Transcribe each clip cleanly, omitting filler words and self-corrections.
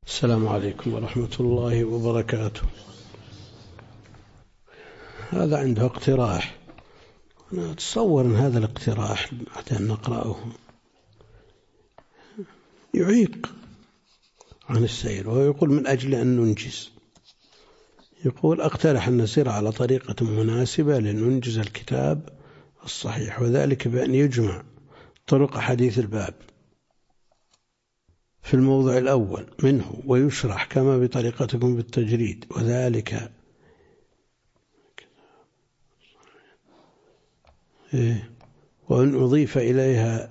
السلام عليكم ورحمة الله وبركاته. هذا عنده اقتراح، أنا أتصور أن هذا الاقتراح حتى نقرأه يعيق عن السير، وهو يقول من أجل أن ننجز، يقول أقترح أن نسير على طريقة مناسبة لننجز الكتاب الصحيح، وذلك بأن يجمع طرق حديث الباب في الموضع الأول منه ويشرح كما بطريقتكم بالتجريد، وذلك وأن أضيف إليها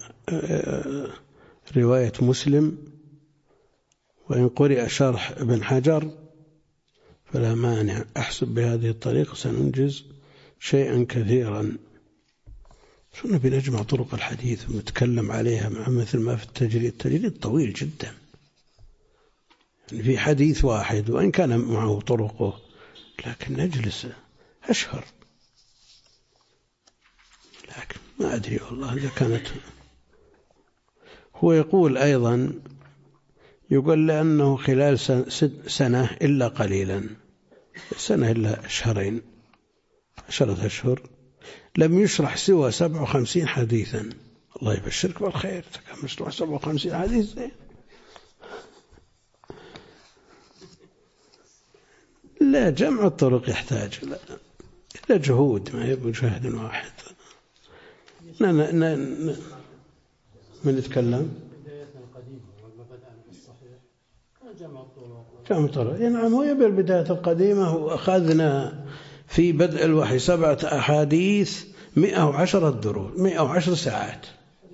رواية مسلم، وإن قرئ شرح ابن حجر فلا مانع. أحسب بهذه الطريقة سننجز شيئا كثيرا. شنو بنجمع طرق الحديث ونتكلم عليها مثل ما في التجريد. التجريد طويل جدا، يعني في حديث واحد وإن كان معه طرقه، لكن نجلس أشهر. لكن ما أدري والله إذا كانت. هو يقول أيضا، يقول لأنه خلال سنة إلا قليلا، سنة إلا شهرين 10 أشهر، لم يشرح سوى 57 حديثا. الله يبشرك بالخير، كم يشرح 57 حديث؟ لا، جمع الطرق يحتاج إلى جهود، ما يبقى جهد واحد. من يتكلم جمع الطرق. نعم، هو يبقى البداية القديمة، وأخذنا في بدء الوحي 7 أحاديث 110 دروس 110 ساعات.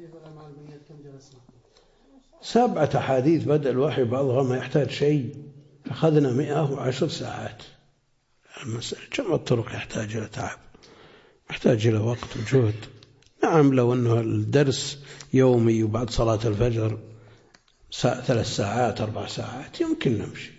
7 أحاديث بدء الوحي، بعضها ما يحتاج شيء، أخذنا 110 ساعات. المسألة جمع الطرق يحتاج إلى تعب، يحتاج إلى وقت وجهد. نعم، لو أنه الدرس يومي وبعد صلاة الفجر 3 ساعات 4 ساعات يمكن نمشي.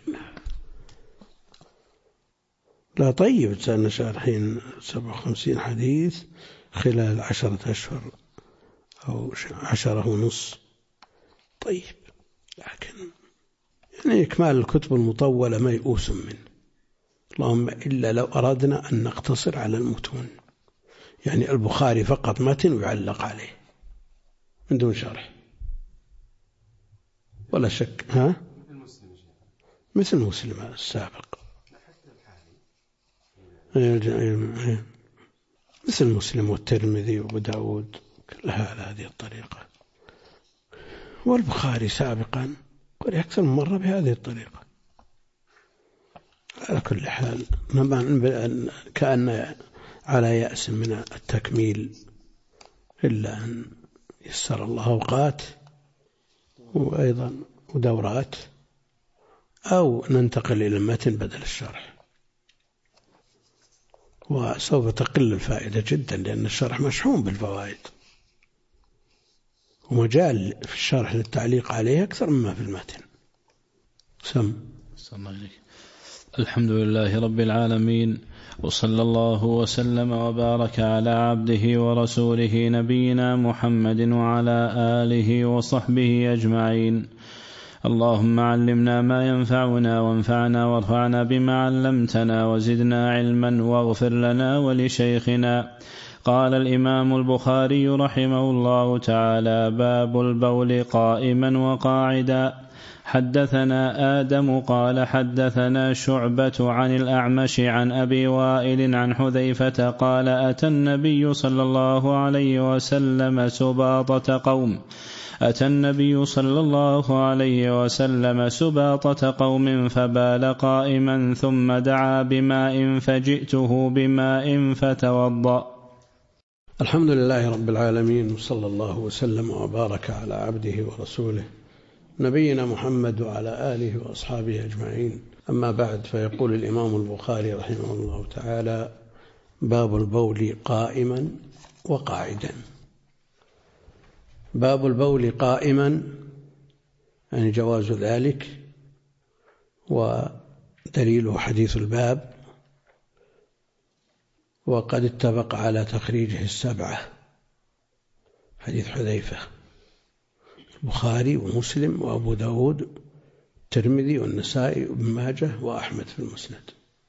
لا طيب، سألنا شارحين 57 حديث خلال 10 أشهر أو 10 ونص. طيب، لكن يعني إكمال الكتب المطولة ما يؤوس منه، اللهم إلا لو أردنا أن نقتصر على المتون، يعني البخاري فقط متن ويعلق عليه من دون شرح ولا شك. مثل مسلم السابق، مثل مسلم والترمذي وابو داود، كلها على هذه الطريقة. والبخاري سابقا قال أكثر من مرة بهذه الطريقة. على كل حال، كأن على يأس من التكميل، إلا أن يسر الله أوقات وأيضا ودورات، أو ننتقل إلى المتن بدل الشرح، وسوف تقل الفائدة جدا، لأن الشرح مشحون بالفوائد، ومجال في الشرح للتعليق عليه أكثر مما في المتن. الحمد لله رب العالمين، وصلى الله وسلم وبارك على عبده ورسوله نبينا محمد وعلى آله وصحبه أجمعين. اللهم علمنا ما ينفعنا وانفعنا وارفعنا بما علمتنا وزدنا علما واغفر لنا ولشيخنا. قال الإمام البخاري رحمه الله تعالى: باب البول قائما وقاعدا. حدثنا آدم قال حدثنا شعبة عن الأعمش عن أبي وائل عن حذيفة قال: أتى النبي صلى الله عليه وسلم سباطة قوم فبال قائما، ثم دعا بماء فجئته بماء فتوضأ. الحمد لله رب العالمين، وصلى الله وسلم وبارك على عبده ورسوله نبينا محمد وعلى آله وأصحابه أجمعين. أما بعد، فيقول الإمام البخاري رحمه الله تعالى: باب البول قائما وقاعدا. باب البول قائما يعني جواز ذلك، ودليله حديث الباب، وقد اتفق على تخريجه 7، حديث حذيفة، البخاري ومسلم وأبو داود الترمذي والنسائي وابن ماجه وأحمد في المسند.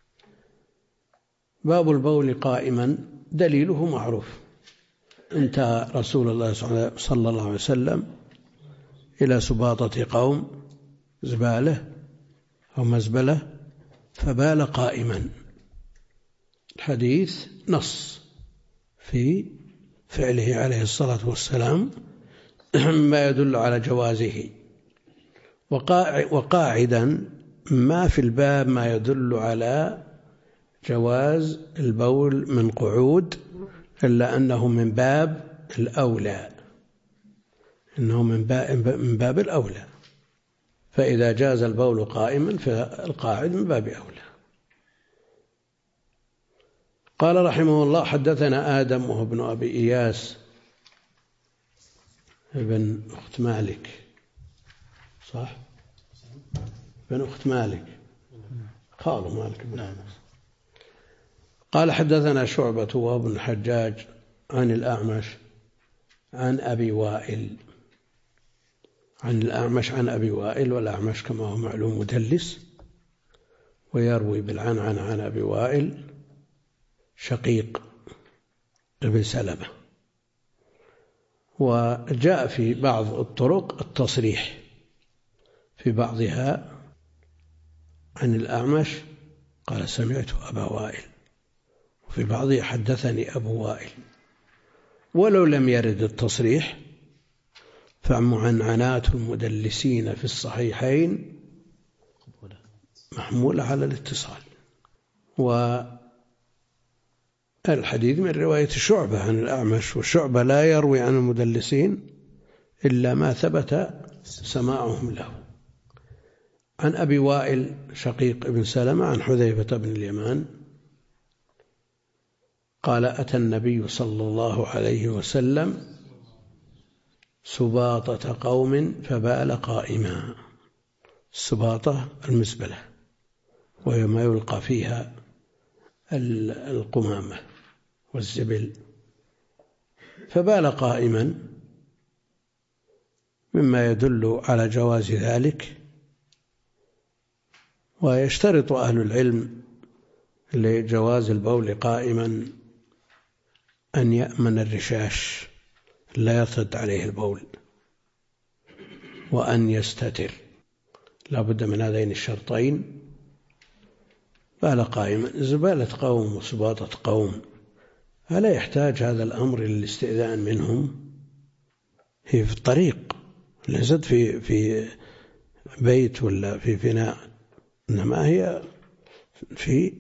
باب البول قائما دليله معروف. انتهى رسول الله صلى الله عليه وسلم إلى سباطة قوم زبالة أو مزبلة فبال قائما. الحديث نص في فعله عليه الصلاة والسلام ما يدل على جوازه، وقاعدا ما في الباب ما يدل على جواز البول من قعود إلا أنه من باب الأولى، إنه من باب الأولى، فإذا جاز البول قائما فالقاعد من باب أولى. قال رحمه الله حدثنا آدم وهو ابن أبي إياس ابن أخت مالك، صح؟ ابن أخت مالك قالوا مالك بن أنس. قال حدثنا شعبة وهو ابن الحجاج عن الأعمش عن أبي وائل، عن الأعمش عن أبي وائل، والأعمش كما هو معلوم مدلس ويروي بالعنعن عن أبي وائل شقيق ابن سلمة. وجاء في بعض الطرق التصريح، في بعضها عن الأعمش قال سمعت أبا وائل، وفي بعضها حدثني أبو وائل. ولو لم يرد التصريح فمعنعنات المدلسين في الصحيحين محمولة على الاتصال. والحديث من رواية شعبة عن الأعمش، وشعبة لا يروي عن المدلسين إلا ما ثبت سماعهم له. عن أبي وائل شقيق ابن سلمة عن حذيفة بن اليمان قال أتى النبي صلى الله عليه وسلم سباطة قوم فبال قائما. السباطة المزبلة، وهي ما يلقى فيها القمامة والزبل. فبال قائما مما يدل على جواز ذلك. ويشترط أهل العلم لجواز البول قائما أن يأمن الرشاش لا يرتد عليه البول، وأن يستتر، لا بد من هذين الشرطين. بال قائما زبالة قوم وسباطة قوم، ألا يحتاج هذا الأمر للاستئذان منهم؟ هي في الطريق، ليست في بيت ولا في فناء، إنما هي في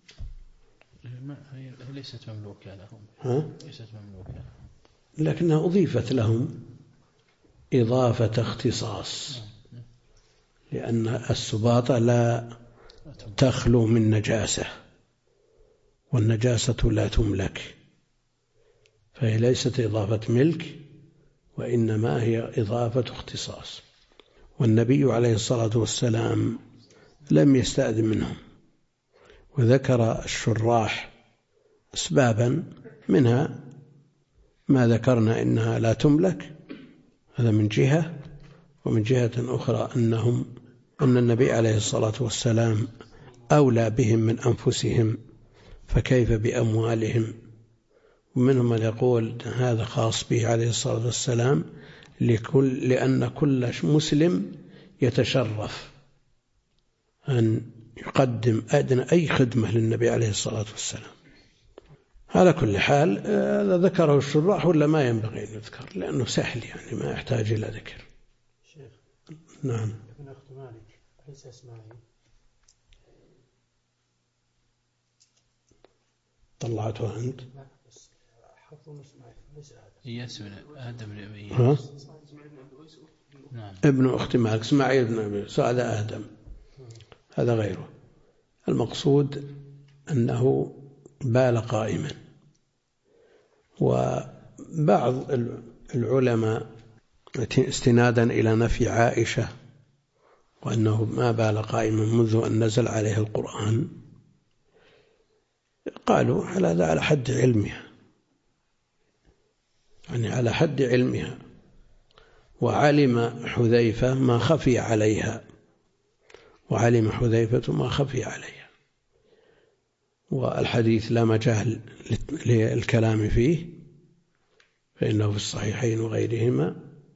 ليست مملوكة لهم. ليست مملوكة لهم، لكنها أضيفت لهم إضافة اختصاص، لأن السباطة لا تخلو من نجاسة، والنجاسة لا تملك، فهي ليست إضافة ملك، وإنما هي إضافة اختصاص. والنبي عليه الصلاة والسلام لم يستأذن منهم. وذكر الشراح أسبابا، منها ما ذكرنا إنها لا تملك، هذا من جهة، ومن جهة أخرى أن النبي عليه الصلاة والسلام أولى بهم من أنفسهم، فكيف بأموالهم؟ ومنهم من يقول هذا خاص به عليه الصلاة والسلام، لأن كل مسلم يتشرف أن يقدم أدنى أي خدمة للنبي عليه الصلاة والسلام. على كل حال هذا ذكره الشراح ولا ما ينبغي أن يذكر، لأنه سهل يعني ما يحتاج إلى ذكر. شيخ نعم. ابن أخت مالك ليس اسماعيل؟ طلعته أنت؟ لا بس حفظ اسماعيل ليس آدم. إياس بن آدم بن أبي ها؟ نعم. ابن أخت مالك إسماعيل بن أبي سعد آدم، هذا غيره. المقصود أنه بال قائما. وبعض العلماء استنادا إلى نفي عائشة وأنه ما بال قائما منذ أن نزل عليه القرآن، قالوا على حد علمها، يعني على حد علمها. وعلم حذيفة ما خفي عليها وعلم حذيفة ما خفي عليها، والحديث لا مجال للكلام فيه فإنه في الصحيحين وغيرهما.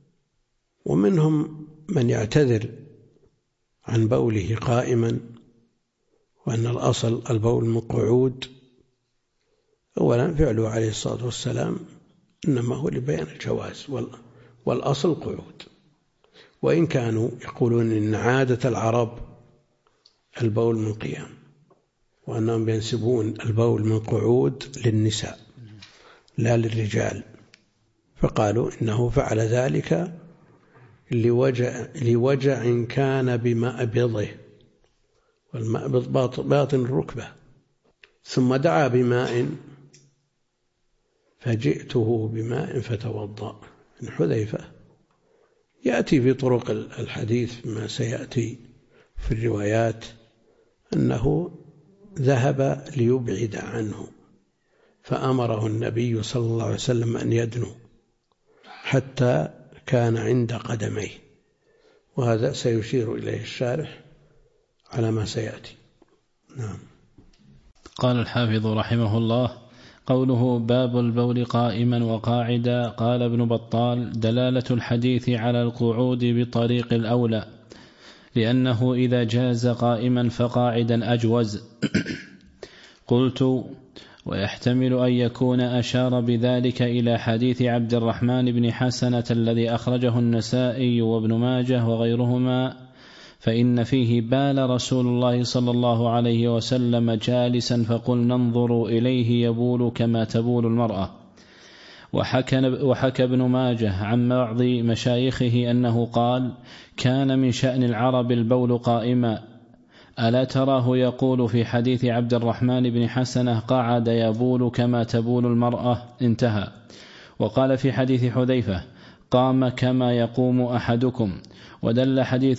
ومنهم من يعتذر عن بوله قائما، وأن الأصل البول من قعود. أولا فعله عليه الصلاة والسلام إنما هو لبيان الجواز، والأصل قعود، وإن كانوا يقولون إن عادة العرب البول من قيام، وأنهم ينسبون البول من قعود للنساء لا للرجال، فقالوا إنه فعل ذلك لوجع كان بمأبضه، والمأبض باطن الركبة، ثم دعا بماء فجئته بماء فتوضأ. من حذيفة يأتي في طرق الحديث ما سيأتي في الروايات أنه ذهب ليبعد عنه، فأمره النبي صلى الله عليه وسلم أن يدنو حتى كان عند قدميه، وهذا سيشير إليه الشارح على ما سيأتي. نعم. قال الحافظ رحمه الله: قوله باب البول قائما وقاعدا. قال ابن بطال: دلالة الحديث على القعود بطريق الأولى، لأنه إذا جاز قائما فقاعدا أجوز. قلت: ويحتمل أن يكون أشار بذلك إلى حديث عبد الرحمن بن حسنة الذي أخرجه النسائي وابن ماجه وغيرهما، فإن فيه بال رسول الله صلى الله عليه وسلم جالسا فقلنا انظروا إليه يبول كما تبول المرأة. وحكى ابن ماجه عن بعض مشايخه أنه قال: كان من شأن العرب البول قائما، ألا تراه يقول في حديث عبد الرحمن بن حسنة قعد يبول كما تبول المرأة، انتهى. وقال في حديث حذيفة: قام كما يقوم أحدكم. ودل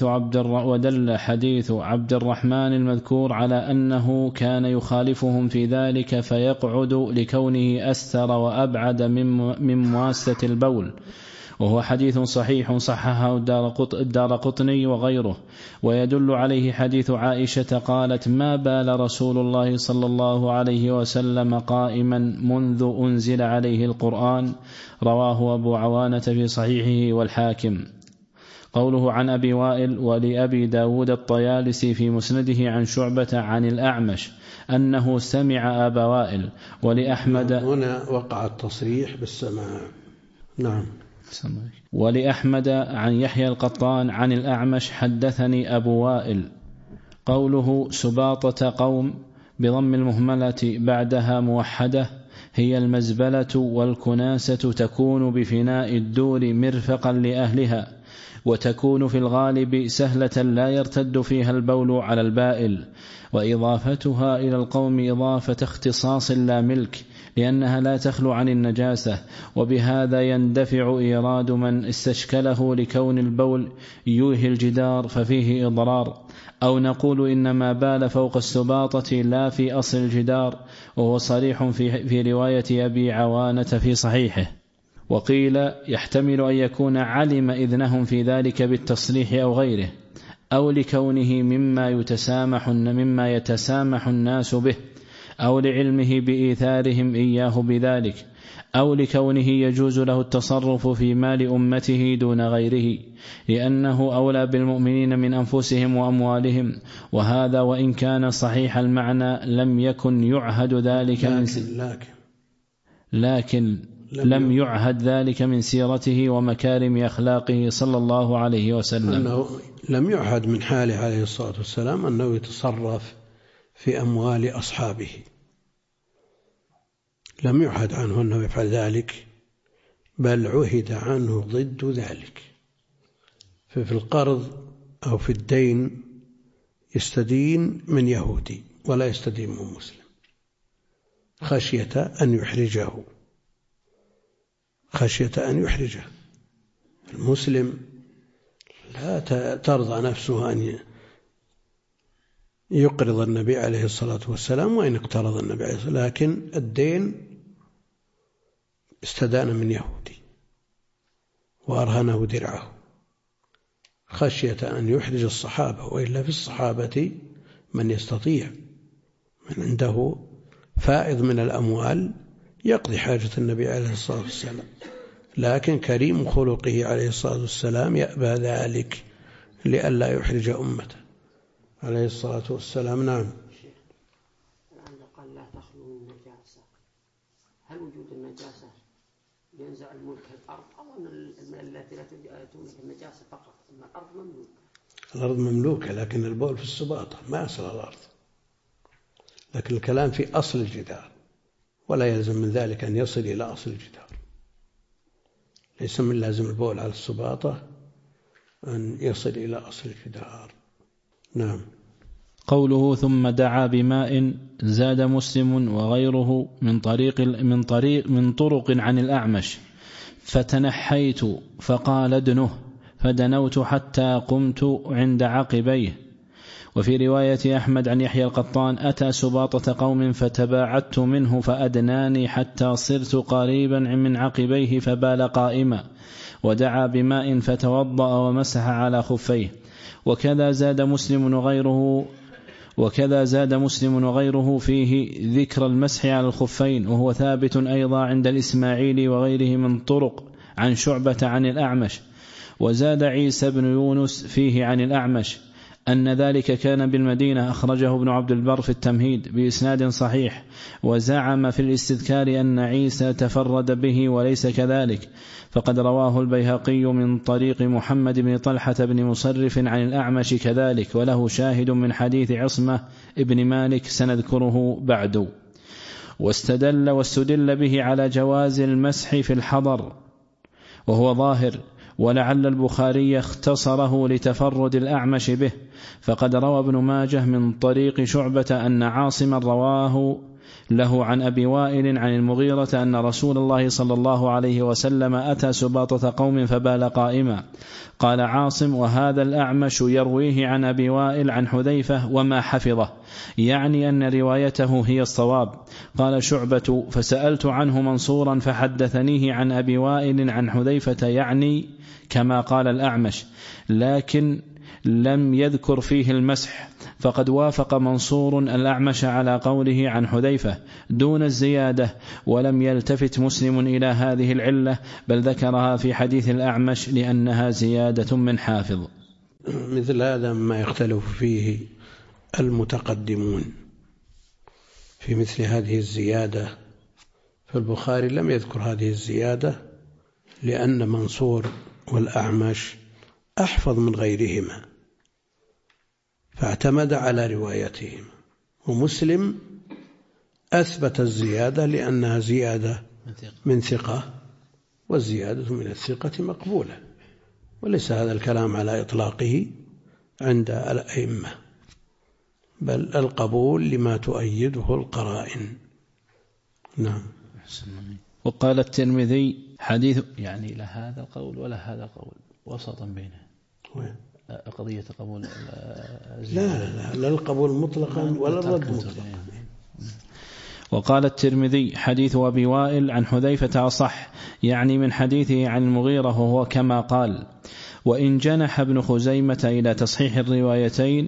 حديث عبد الرحمن المذكور على أنه كان يخالفهم في ذلك فيقعد لكونه أستر وأبعد من مواسة البول، وهو حديث صحيح صححه الدارقطني وغيره. ويدل عليه حديث عائشة قالت: ما بال رسول الله صلى الله عليه وسلم قائما منذ أنزل عليه القرآن، رواه أبو عوانة في صحيحه والحاكم. قوله عن أبي وائل: ولأبي داود الطيالسي في مسنده عن شعبة عن الأعمش أنه سمع أبا وائل. ولأحمد هنا وقع التصريح بالسماع. نعم. ولأحمد عن يحيى القطان عن الأعمش حدثني أبو وائل. قوله سباطة قوم بضم المهملة بعدها موحدة هي المزبلة والكناسة، تكون بفناء الدور مرفقا لأهلها، وتكون في الغالب سهلة لا يرتد فيها البول على البائل. وإضافتها إلى القوم إضافة اختصاص لا ملك، لأنها لا تخلو عن النجاسة، وبهذا يندفع إيراد من استشكله لكون البول يوهي الجدار ففيه إضرار. أو نقول إنما بال فوق السباطة لا في أصل الجدار، وهو صريح في رواية أبي عوانة في صحيحه. وقيل يحتمل أن يكون علم إذنهم في ذلك بالتصريح أو غيره، أو لكونه مما يتسامح الناس به، أو لعلمه بإيثارهم إياه بذلك، أو لكونه يجوز له التصرف في مال أمته دون غيره، لأنه أولى بالمؤمنين من أنفسهم وأموالهم. وهذا وإن كان صحيح المعنى لم يكن يعهد ذلك لكن لم يعهد ذلك من سيرته ومكارم أخلاقه صلى الله عليه وسلم. أنه لم يعهد من حاله عليه الصلاة والسلام أنه يتصرف في أموال أصحابه، لم يعهد عنه أنه يفعل ذلك، بل عهد عنه ضد ذلك. ففي القرض أو في الدين يستدين من يهودي ولا يستدين من مسلم، خشية أن يحرجه. المسلم لا ترضى نفسه أن يقرض النبي عليه الصلاة والسلام، وإن اقترض النبي عليه الصلاة والسلام، لكن الدين استدان من يهودي وأرهنه درعه، خشية أن يحرج الصحابة، وإلا في الصحابة من يستطيع، من عنده فائض من الأموال يقضي حاجة النبي عليه الصلاة والسلام، لكن كريم خلقه عليه الصلاة والسلام يأبى ذلك لئلا يحرج أمته عليه الصلاة والسلام. نعم. الآن قال لا تخلو من نجاسة، هل وجود النجاسة ينزع الملك الأرض أو أن التي لا تملك النجاسة فقط، أما الأرض مملوكة؟ الأرض مملوكة، لكن البول في السباطة ما يصل الأرض، لكن الكلام في أصل الجدار، ولا يلزم من ذلك أن يصل إلى أصل الجدار. ليس من لازم البول على السباطة أن يصل إلى أصل الجدار. نعم. قوله ثم دعا بماء، زاد مسلم وغيره من طرق عن الأعمش، فتنحيت فقال ادنه، فدنوت حتى قمت عند عقبيه. وفي رواية أحمد عن يحيى القطان أتى سباطة قوم فتباعدت منه فأدناني حتى صرت قريبا من عقبيه فبال قائما، ودعا بماء فتوضأ ومسح على خفيه. وكذا زاد مسلم وغيره فيه ذكر المسح على الخفين، وهو ثابت أيضا عند الإسماعيلي وغيره من طرق عن شعبة عن الأعمش. وزاد عيسى بن يونس فيه عن الأعمش أن ذلك كان بالمدينة، أخرجه ابن عبد البر في التمهيد بإسناد صحيح. وزعم في الاستذكار أن عيسى تفرد به وليس كذلك، فقد رواه البيهقي من طريق محمد بن طلحة بن مصرف عن الأعمش كذلك، وله شاهد من حديث عصمة ابن مالك سنذكره بعد. واستدل به على جواز المسح في الحضر، وهو ظاهر، ولعل البخاري اختصره لتفرد الأعمش به، فقد روى ابن ماجه من طريق شعبة أن عاصما رواه له عن أبي وائل عن المغيرة أن رسول الله صلى الله عليه وسلم أتى سباطة قوم فبال قائما. قال عاصم: وهذا الأعمش يرويه عن أبي وائل عن حذيفة وما حفظه، يعني أن روايته هي الصواب. قال شعبة: فسألت عنه منصورا فحدثنيه عن أبي وائل عن حذيفة، يعني كما قال الأعمش، لكن لم يذكر فيه المسح، فقد وافق منصور الأعمش على قوله عن حذيفة دون الزيادة، ولم يلتفت مسلم إلى هذه العلة، بل ذكرها في حديث الأعمش لأنها زيادة من حافظ. مثل هذا ما يختلف فيه المتقدمون في مثل هذه الزيادة، فالبخاري لم يذكر هذه الزيادة لأن منصور والأعمش أحفظ من غيرهما، فاعتمد على روايتهما. ومسلم أثبت الزيادة لأنها زيادة من ثقة، والزيادة من الثقة مقبولة، وليس هذا الكلام على إطلاقه عند الأئمة، بل القبول لما تؤيده القرائن. نعم. وقال الترمذي حديث، يعني لا هذا القول ولا هذا القول، وسطا بينه. قضية قبول لا القبول مطلقا ولا الرد مطلقا. وقال الترمذي حديث أبي وائل عن حذيفة أصح، يعني من حديثه عن المغيرة، وهو كما قال. وإن جنح ابن خزيمة إلى تصحيح الروايتين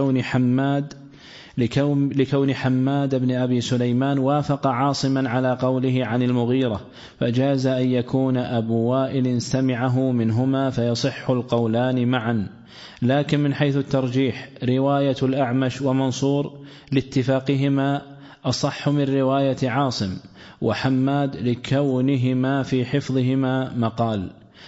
لكون حماد بن أبي سليمان وافق عاصما على قوله عن المغيرة، فجاز أن يكون أبو وائل سمعه منهما فيصح القولان معا. لكن من حيث الترجيح رواية الأعمش ومنصور لاتفاقهما أصح من رواية عاصم وحماد لكونهما في حفظهما مقال.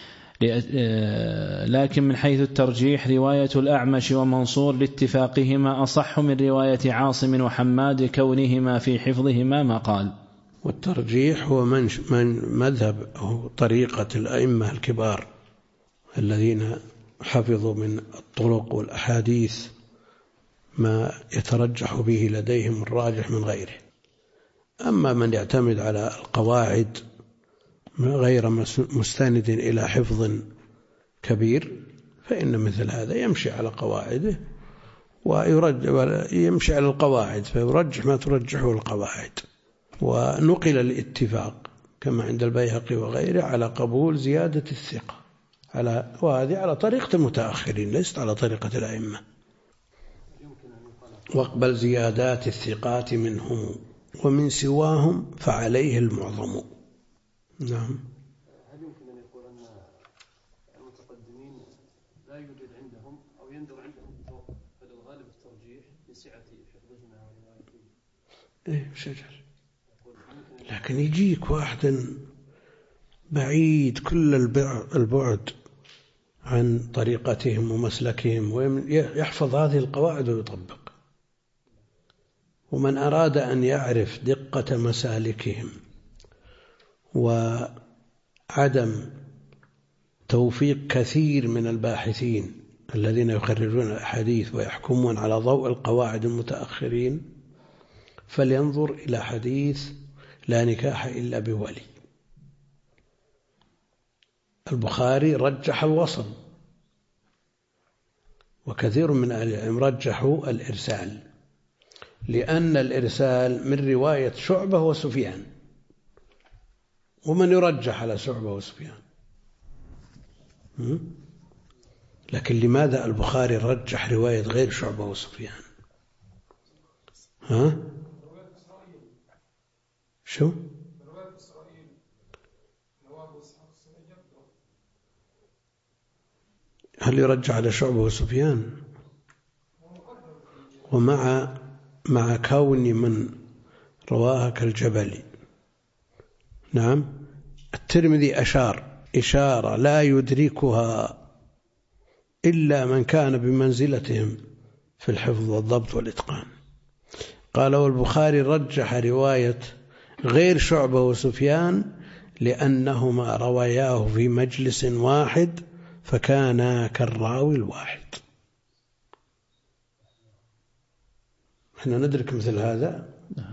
لكن من حيث الترجيح رواية الأعمش ومنصور لاتفاقهما أصح من رواية عاصم وحماد كونهما في حفظهما مقال. والترجيح هو من مذهب أو طريقة الأئمة الكبار الذين حفظوا من الطرق والأحاديث ما يترجح به لديهم الراجح من غيره. أما من يعتمد على القواعد غير مستند إلى حفظ كبير، فإن مثل هذا يمشي على قواعده ويمشي على القواعد فيرجح ما ترجحه القواعد. ونقل الاتفاق كما عند البيهقي وغيره على قبول زيادة الثقة وهذه على طريقة المتأخرين ليست على طريقة الأئمة. واقبل زيادات الثقات منهم ومن سواهم فعليه المعظم. نعم. هل يمكن أن يقول أن المتقدمين لا يوجد عندهم أو يندر عندهم فالغالب الترجيح لسعة حفظهما وروايتهما؟ إيه شجر. لكن يجيك واحد بعيد كل البعد عن طريقتهم ومسلكهم ويحفظ هذه القواعد ويطبق، ومن أراد أن يعرف دقة مسالكهم وعدم توفيق كثير من الباحثين الذين يخرجون الأحاديث ويحكمون على ضوء القواعد المتأخرين فلينظر إلى حديث لا نكاح إلا بولي. البخاري رجح الوصل، وكثير من أهل العلم رجحوا الإرسال، لأن الإرسال من رواية شعبة وسفيان، ومن يرجح على شعبة وسفيان؟ لكن لماذا البخاري رجح رواية غير شعبة وسفيان؟ شو؟ هل يرجع على شعبة وسفيان؟ ومع كون من رواها كالجبل. نعم. الترمذي أشار إشارة لا يدركها إلا من كان بمنزلتهم في الحفظ والضبط والإتقان. قال والبخاري رجح رواية غير شعبة وسفيان لأنهما رواياه في مجلس واحد فكانا كالراوي الواحد. احنا ندرك مثل هذا؟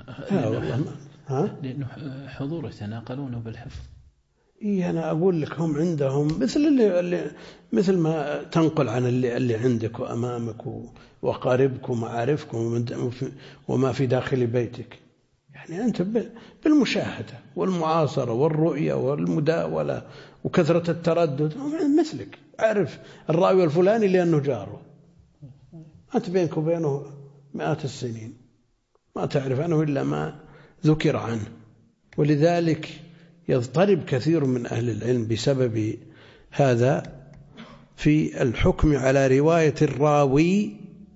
لأنه حضور يتناقلونه بالحفظ. إيه أنا أقول لك هم عندهم مثل ما تنقل عن اللي عندك وأمامك وقاربك ومعارفكم وما في داخل بيتك. يعني أنت بالمشاهدة والمعاصرة والرؤية والمداولة وكثرة التردد مثلك، أعرف الراوي الفلاني لأنه جاره، أنت بينك وبينه مئات السنين ما تعرف عنه إلا ما ذكر عنه. ولذلك يضطرب كثير من أهل العلم بسبب هذا في الحكم على رواية الراوي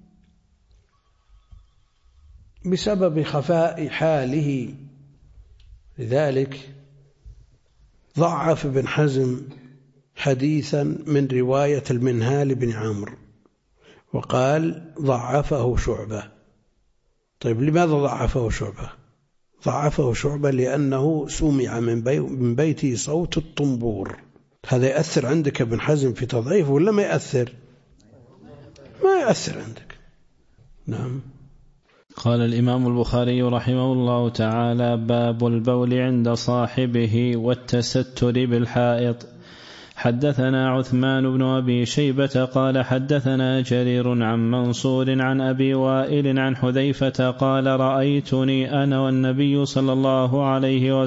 بسبب خفاء حاله. لذلك ضعف ابن حزم حديثا من رواية المنهال بن عمرو وقال ضعفه شعبة. طيب لماذا ضعفه شعبة؟ ضعفه شعبة لأنه سمع من بيته صوت الطنبور. هذا يأثر عندك ابن حزم في تضعيفه ولا ما يأثر؟ ما يأثر عندك. نعم. قال الإمام البخاري رحمه الله تعالى: باب البول عند صاحبه والتستر بالحائط. حدثنا عثمان بن أبي شيبة قال حدثنا جرير عن منصور عن أبي وائل عن حذيفة قال: رأيتني أنا والنبي صلى الله عليه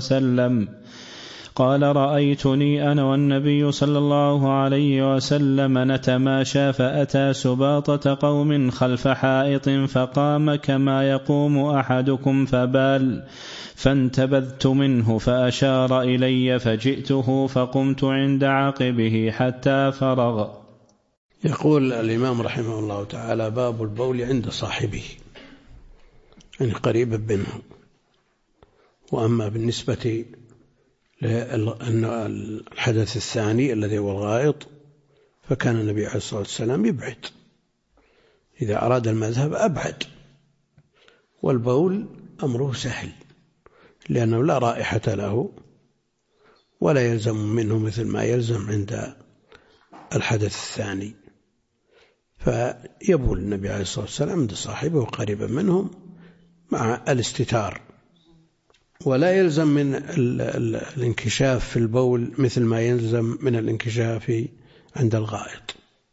وسلم نتماشى فأتى سباطة قوم خلف حائط فقام كما يقوم أحدكم فبال، فانتبذت منه فأشار إلي فجئته فقمت عند عقبه حتى فرغ. يقول الإمام رحمه الله تعالى: باب البول عند صاحبه، يعني قريب منه. وأما بالنسبة الحدث الثاني الذي هو الغائط فكان النبي عليه الصلاة والسلام يبعد، إذا أراد المذهب أبعد، والبول أمره سهل لأنه لا رائحة له ولا يلزم منه مثل ما يلزم عند الحدث الثاني. فيبول النبي عليه الصلاة والسلام عند صاحبه قريبا منهم مع الاستتار، ولا يلزم من الانكشاف في البول مثل ما يلزم من الانكشاف عند الغائط.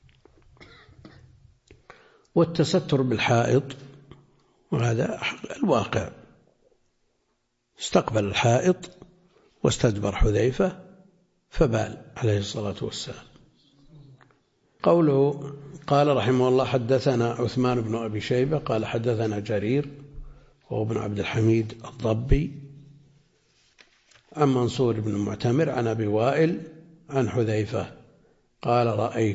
والتستر بالحائط، وهذا الواقع، استقبل الحائط واستدبر حذيفة فبال عليه الصلاة والسلام. قوله قال رحمه الله حدثنا عثمان بن أبي شيبة قال حدثنا جرير وهو ابن عبد الحميد الضبي عن منصور بن المعتمر عن أبي وائل عن حذيفة قال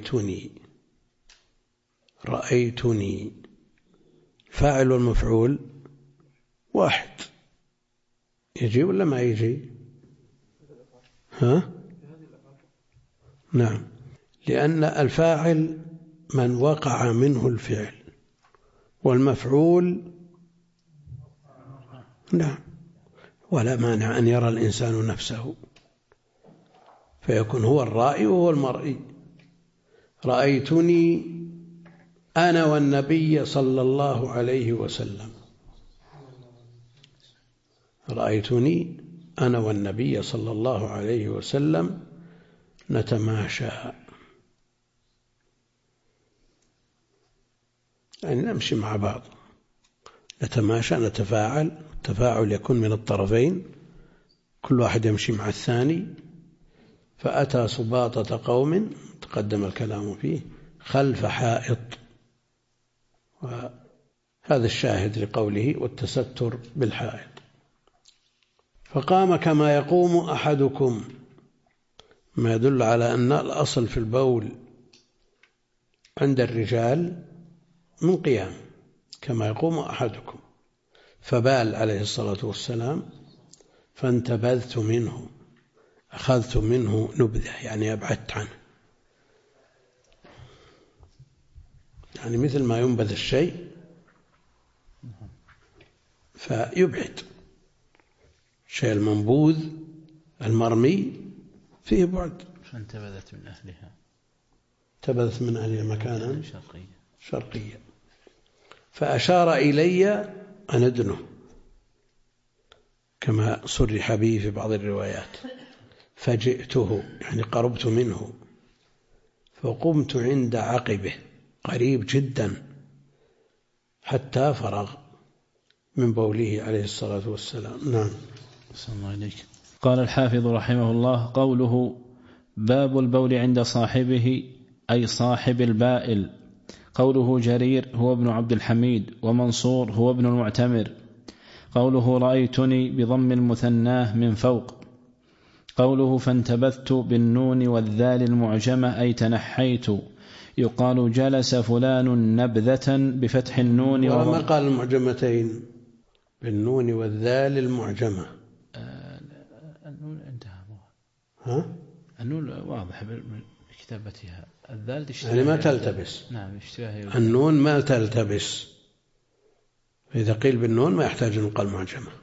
رأيتني فاعل والمفعول واحد، يجي ولا ما يجي؟ نعم، لأن الفاعل من وقع منه الفعل، والمفعول نعم، ولا مانع أن يرى الإنسان نفسه فيكون هو الرائي وهو المرئي. رأيتني أنا والنبي صلى الله عليه وسلم، رأيتني أنا والنبي صلى الله عليه وسلم نتماشى، يعني نمشي مع بعض، نتماشى نتفاعل، التفاعل يكون من الطرفين، كل واحد يمشي مع الثاني. فأتى سباطة قوم تقدم الكلام فيه خلف حائط، وهذا الشاهد لقوله والتستر بالحائط. فقام كما يقوم أحدكم، ما يدل على أن الأصل في البول عند الرجال من قيام كما يقوم أحدكم، فبال عليه الصلاة والسلام فانتبذت منه، أخذت منه نبذة يعني أبعدت عنه، يعني مثل ما ينبذ الشيء فيبعد، الشيء المنبوذ المرمي فيه بعد. فانتبذت من أهلها، انتبذت من أهلها مكانا شرقيا، فأشار إلي أن أدنه كما صرح به في بعض الروايات، فجئته يعني قربت منه، فقمت عند عقبه قريب جدا حتى فرغ من بوله عليه الصلاة والسلام. نعم. صلى الله عليك. قال الحافظ رحمه الله: قوله باب البول عند صاحبه أي صاحب البائل. قوله جرير هو ابن عبد الحميد، ومنصور هو ابن المعتمر. قوله رأيتني بضم المثناه من فوق. قوله فانتبذت بالنون والذال المعجمة أي تنحيت. يقال جلس فلان نبذة بفتح النون وما قال المعجمتين بالنون والذال المعجمة. النون انتهى. النون واضح بكتابتها، الذال يعني ما تلتبس. نعم، النون ما تلتبس، إذا قيل بالنون ما يحتاج أن يقال معجمة،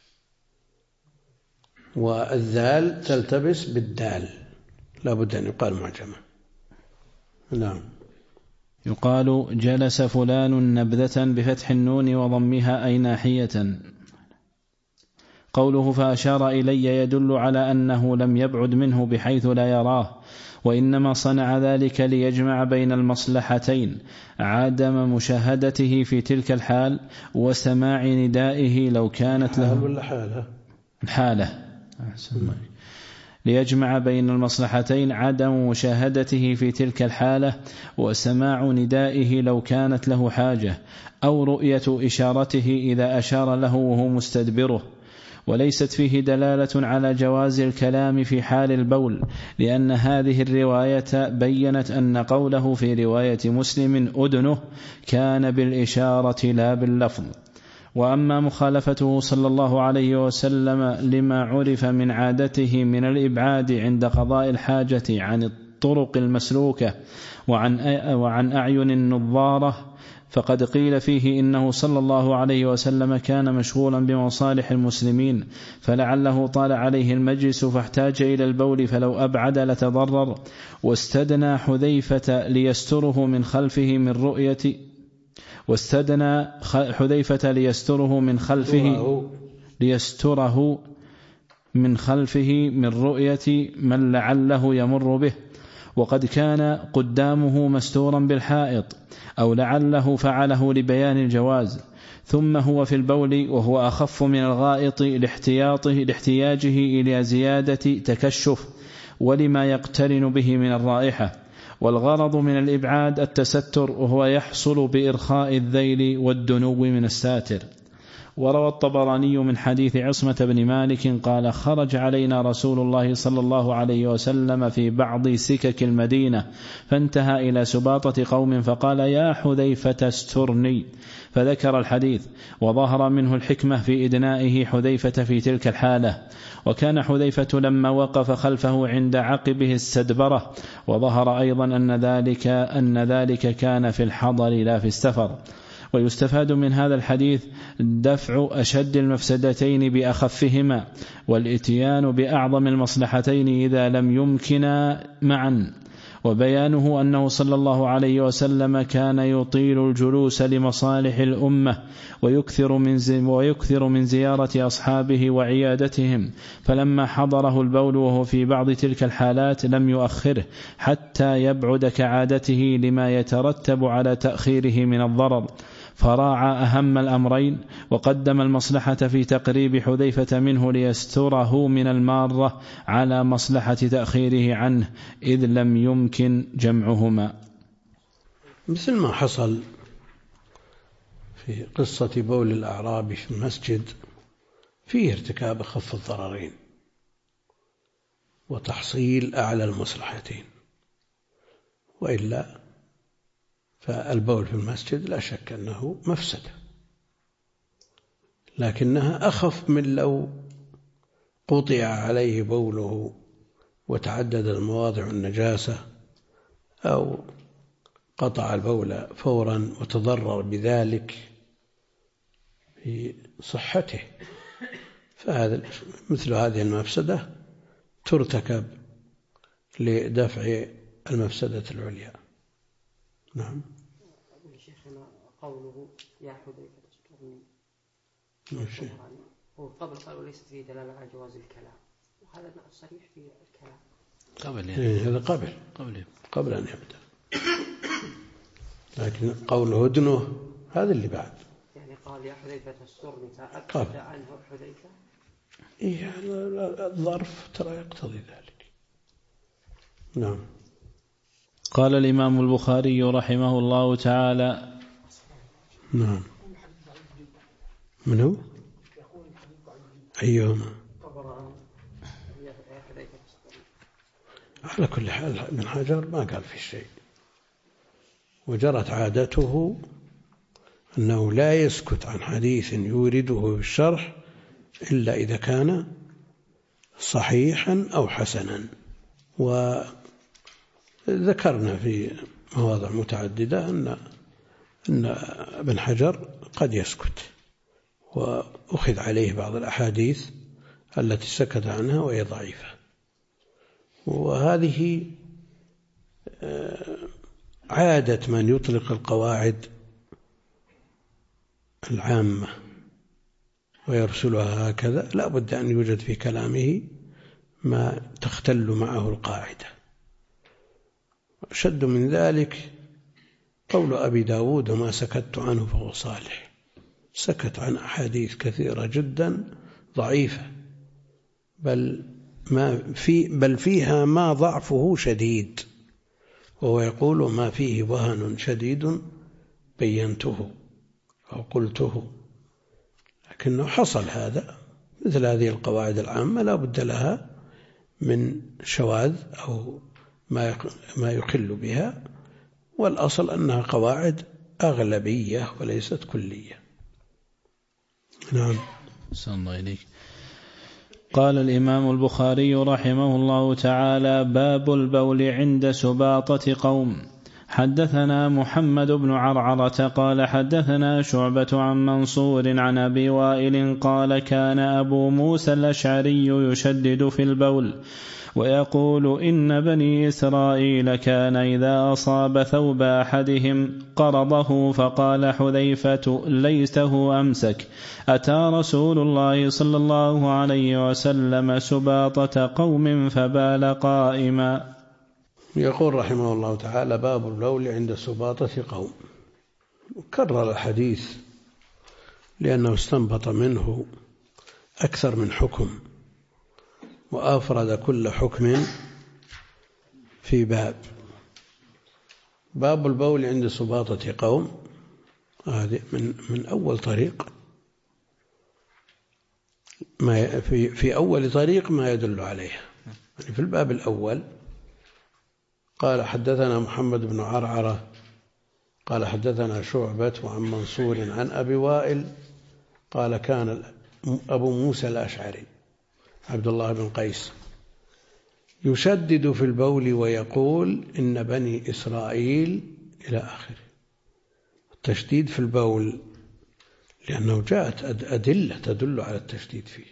والذال تلتبس بالدال لا بد أن يقال معجمة. نعم. يقال جلس فلان نبذة بفتح النون وضمها أي ناحية. قوله فأشار إلي يدل على أنه لم يبعد منه بحيث لا يراه، وإنما صنع ذلك ليجمع بين المصلحتين: عدم مشاهدته في تلك الحال وسماع ندائه لو كانت له حالة. ليجمع بين المصلحتين: عدم مشاهدته في تلك الحالة وسماع ندائه لو كانت له حاجة، أو رؤية إشارته إذا أشار له وهو مستدبره. وليست فيه دلالة على جواز الكلام في حال البول، لأن هذه الرواية بيّنت أن قوله في رواية مسلم أدنه كان بالإشارة لا باللفظ. وأما مخالفته صلى الله عليه وسلم لما عرف من عادته من الإبعاد عند قضاء الحاجة عن الطرق المسلوكة وعن أعين النظارة، فقد قيل فيه إنه صلى الله عليه وسلم كان مشغولا بمصالح المسلمين، فلعله طال عليه المجلس فاحتاج إلى البول فلو أبعد لتضرر. واستدنى حذيفة ليستره من خلفه من رؤية من لعله يمر به، وقد كان قدامه مستورا بالحائط، أو لعله فعله لبيان الجواز. ثم هو في البول وهو أخف من الغائط لاحتياجه إلى زيادة تكشف ولما يقترن به من الرائحة. والغرض من الإبعاد التستر، وهو يحصل بإرخاء الذيل والدنو من الساتر. وروى الطبراني من حديث عصمة بن مالك قال: خرج علينا رسول الله صلى الله عليه وسلم في بعض سكك المدينة، فانتهى إلى سباطة قوم فقال: يا حذيفة استرني، فذكر الحديث، وظهر منه الحكمة في إدنائه حذيفة في تلك الحالة. وكان حذيفة لما وقف خلفه عند عقبه السدبرة، وظهر أيضا أن ذلك كان في الحضر لا في السفر. ويستفاد من هذا الحديث دفع أشد المفسدتين بأخفهما، والإتيان بأعظم المصلحتين إذا لم يمكنا معا، وبيانه أنه صلى الله عليه وسلم كان يطيل الجلوس لمصالح الأمة، ويكثر من زيارة أصحابه وعيادتهم، فلما حضره البول وهو في بعض تلك الحالات لم يؤخره حتى يبعد كعادته لما يترتب على تأخيره من الضرر، فراعى أهم الأمرين، وقدم المصلحة في تقريب حذيفة منه ليستره من المارة على مصلحة تأخيره عنه، إذ لم يمكن جمعهما. مثل ما حصل في قصة بول الأعرابي في المسجد، فيه ارتكاب أخف الضررين وتحصيل أعلى المصلحتين، وإلا فالبول في المسجد لا شك أنه مفسدة، لكنها أخف من لو قطع عليه بوله وتعدد المواضع النجاسة، أو قطع البول فورا وتضرر بذلك في صحته. مثل هذه المفسدة ترتكب لدفع المفسدة العليا. نعم. شيخنا قوله يا حذيفة استرني، وقبل قالوا ليست فيه دلالة على جواز الكلام، وهذا صريح في الكلام قبل هذا قبل أن يبدأ، لكن قوله ادنه هذا اللي بعد. يعني قال يا حذيفة استرني فأكد عنه حذيفة. يعني الظرف ترى يقتضي ذلك. نعم. قال الإمام البخاري رحمه الله تعالى: نعم. من هو؟ أيهما؟ على كل حال ابن حجر ما قال في شيء، وجرت عادته أنه لا يسكت عن حديث يورده في الشرح إلا إذا كان صحيحا أو حسنا. وذكرنا في مواضع متعددة أن ابن حجر قد يسكت، وأخذ عليه بعض الأحاديث التي سكت عنها وهي ضعيفة، وهذه عادة من يطلق القواعد العامة ويرسلها هكذا، لا بد أن يوجد في كلامه ما تختل معه القاعدة. أشد من ذلك قول أبي داود: وما سكت عنه فهو صالح. سكت عن أحاديث كثيرة جدا ضعيفة، بل فيها ما ضعفه شديد، وهو يقول: ما فيه وهن شديد بينته أو قلته. لكنه حصل هذا، مثل هذه القواعد العامة لا بد لها من شواذ أو ما يخل بها، والأصل أنها قواعد أغلبية وليست كلية. نعم. صلى الله عليك. قال الإمام البخاري رحمه الله تعالى: باب البول عند سباطة قوم. حدثنا محمد بن عرعرة قال حدثنا شعبة عن منصور عن أبي وائل قال: كان أبو موسى الأشعري يشدد في البول ويقول: إن بني إسرائيل كان إذا أصاب ثوب أحدهم قرضه، فقال حذيفة: ليته أمسك، أتى رسول الله صلى الله عليه وسلم سباطة قوم فبال قائما. يقول رحمه الله تعالى: باب البول عند سباطة قوم. كرر الحديث لأنه استنبط منه أكثر من حكم، وأفرد كل حكم في باب، باب البول عند سباطة قوم، هذه من أول طريق، ما في أول طريق ما يدل عليها. يعني في الباب الأول قال حدثنا محمد بن عرعرة قال حدثنا شعبة عن منصور عن أبي وائل قال كان أبو موسى الأشعري عبد الله بن قيس يشدد في البول ويقول إن بني إسرائيل إلى آخره. التشديد في البول لأنه جاءت أدلة تدل على التشديد فيه.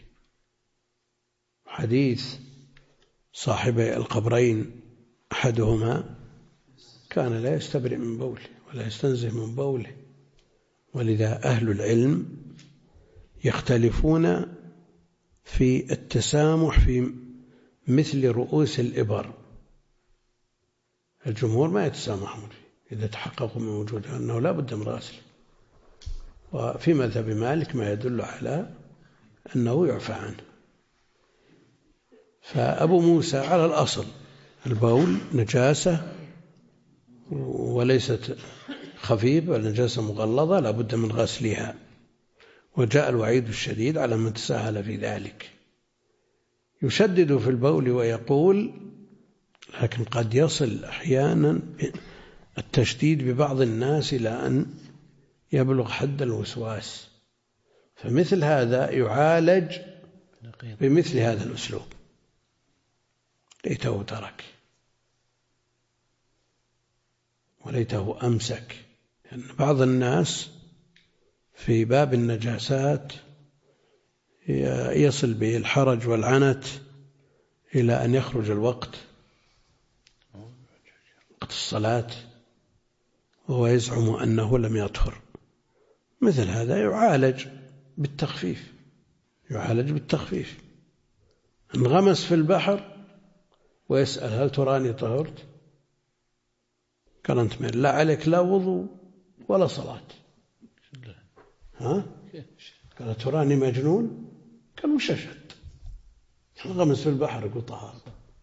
حديث صاحبي القبرين أحدهما كان لا يستبرئ من بوله ولا يستنزه من بوله، ولذا أهل العلم يختلفون في التسامح في مثل رؤوس الإبر. الجمهور ما يتسامحون فيه إذا تحققوا من وجودها أنه لا بد من غسل، وفي مذهب مالك ما يدل على أنه يعفى عنه. فأبو موسى على الأصل البول نجاسة وليست خفيفة بل نجاسة مغلظة لا بد من غسلها، وجاء الوعيد الشديد على من تساهل في ذلك. يشدد في البول ويقول، لكن قد يصل أحيانا التشديد ببعض الناس إلى أن يبلغ حد الوسواس، فمثل هذا يعالج بمثل هذا الأسلوب. ليته ترك وليته أمسك، لأن يعني بعض الناس في باب النجاسات يصل به الحرج والعنت إلى أن يخرج وقت الصلاة وهو يزعم أنه لم يطهر. مثل هذا يعالج بالتخفيف، انغمس في البحر ويسأل هل تراني طهرت؟ قال أنت من لا عليك لا وضوء ولا صلاة. قال تراني مجنون؟ قال مش أشد، انغمس في البحر يقول طهارة.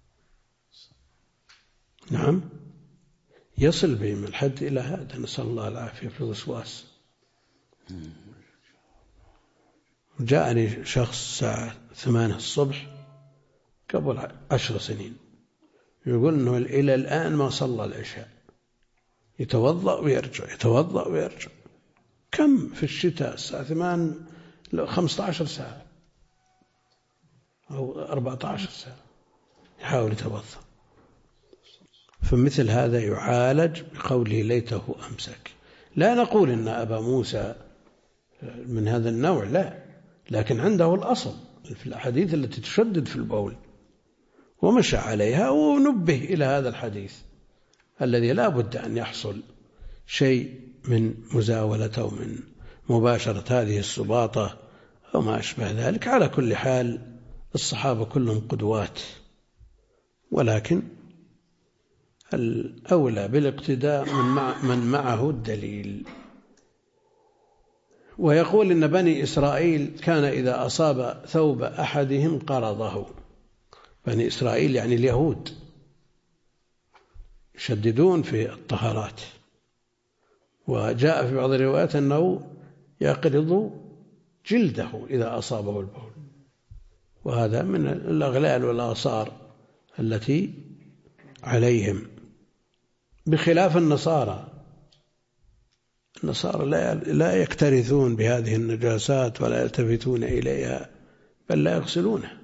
نعم، يصل بهم الحد إلى هذا، نسأل الله العافية في الوسواس. جاءني شخص الساعة 8 الصبح قبل 10 سنين يقول أنه إلى الآن ما صلى العشاء، يتوضأ ويرجع. كم في الشتاء الساعة 8 15 ساعة أو 14 ساعة يحاول يتوضأ. فمثل هذا يعالج بقوله ليته أمسك. لا نقول إن أبا موسى من هذا النوع، لا، لكن عنده الأصل في الأحاديث التي تشدد في البول ومشى عليها، ونبه إلى هذا الحديث الذي لا بد أن يحصل شيء من مزاولة أو من مباشرة هذه السباطة أو ما أشبه ذلك. على كل حال الصحابة كلهم قدوات، ولكن الأولى بالاقتداء من معه الدليل. ويقول إن بني إسرائيل كان إذا أصاب ثوب أحدهم قرضه. بني إسرائيل يعني اليهود يشددون في الطهارات، وجاء في بعض الروايات أنه يقرض جلده إذا أصابه البول، وهذا من الأغلال والآثار التي عليهم، بخلاف النصارى لا يكترثون بهذه النجاسات ولا يلتفتون إليها، بل لا يغسلونها.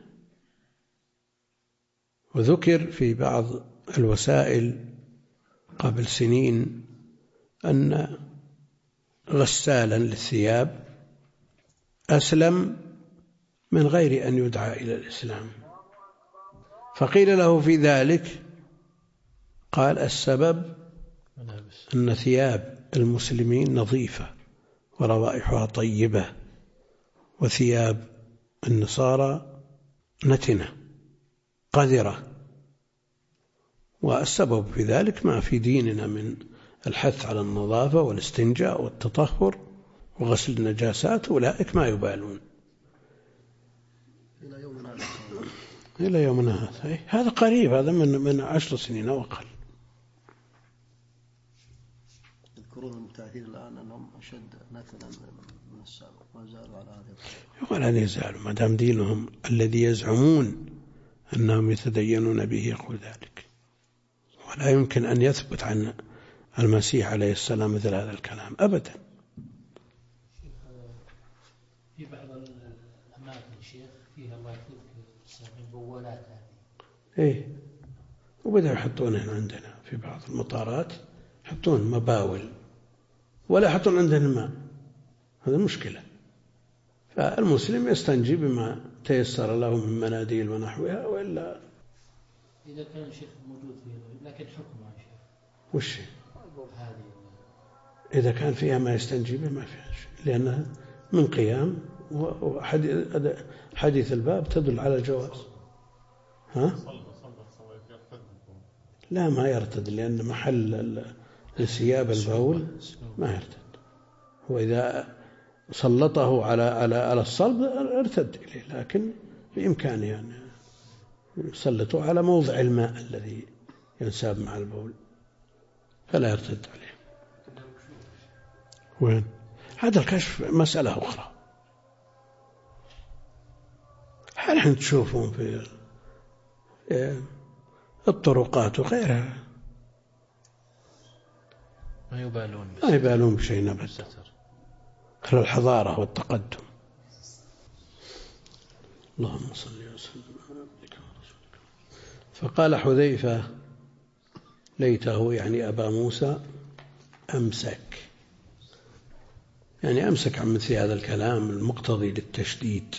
وذكر في بعض الوسائل قبل سنين أن غسالا للثياب أسلم من غير أن يدعى إلى الإسلام، فقيل له في ذلك قال السبب أن ثياب المسلمين نظيفة وروائحها طيبة، وثياب النصارى نتنة قذرة، والسبب في ذلك ما في ديننا من الحث على النظافة والاستنجاء والتطهر وغسل النجاسات، أولئك ما يبالون إلى يومنا هذا. هذا قريب، هذا من 10 سنين أو أقل. يذكرون بالتأكيد الآن أنهم أشد نتنا من السابق، ما زالوا على هذه الطريقة. ولا يزالوا ما دام دينهم الذي يزعمون أنهم يتدينون به يقول ذلك. ولا يمكن أن يثبت عن المسيح عليه السلام مثل هذا الكلام أبدا. في بعض الأماكن شيخ فيها الله يكتب البوالات هذه. إيه، وبدأوا يحطونها عندنا في بعض المطارات، يحطون مباول ولا يحطون عندنا الماء. هذا مشكلة. فالمسلم يستنجي بما تيسر له من مناديل ونحوها، وإلا إذا كان الشيخ موجود فيه لكن حكمه يا شيخ وش هذه إذا كان فيها ما يستنجي به ما فيها شيء، لأنها من قيام، وحديث الباب تدل على الجواز. ها؟ لا ما يرتد، لأن محل الثياب البول ما يرتد. وإذا سلطه على الصلب ارتد إليه، لكن بإمكانه يعني يسلطه على موضع الماء الذي ينساب مع البول فلا يرتد عليه. وين؟ هذا الكشف مسألة أخرى. حين تشوفون في الطرقات وغيرها ما يبالون بشيء أبدا. أهل الحضارة والتقدم. اللهم صل وسلم على عبدك ورسولك. فقال حذيفة ليته يعني أبا موسى أمسك، يعني أمسك عن مثل هذا الكلام المقتضي للتشديد.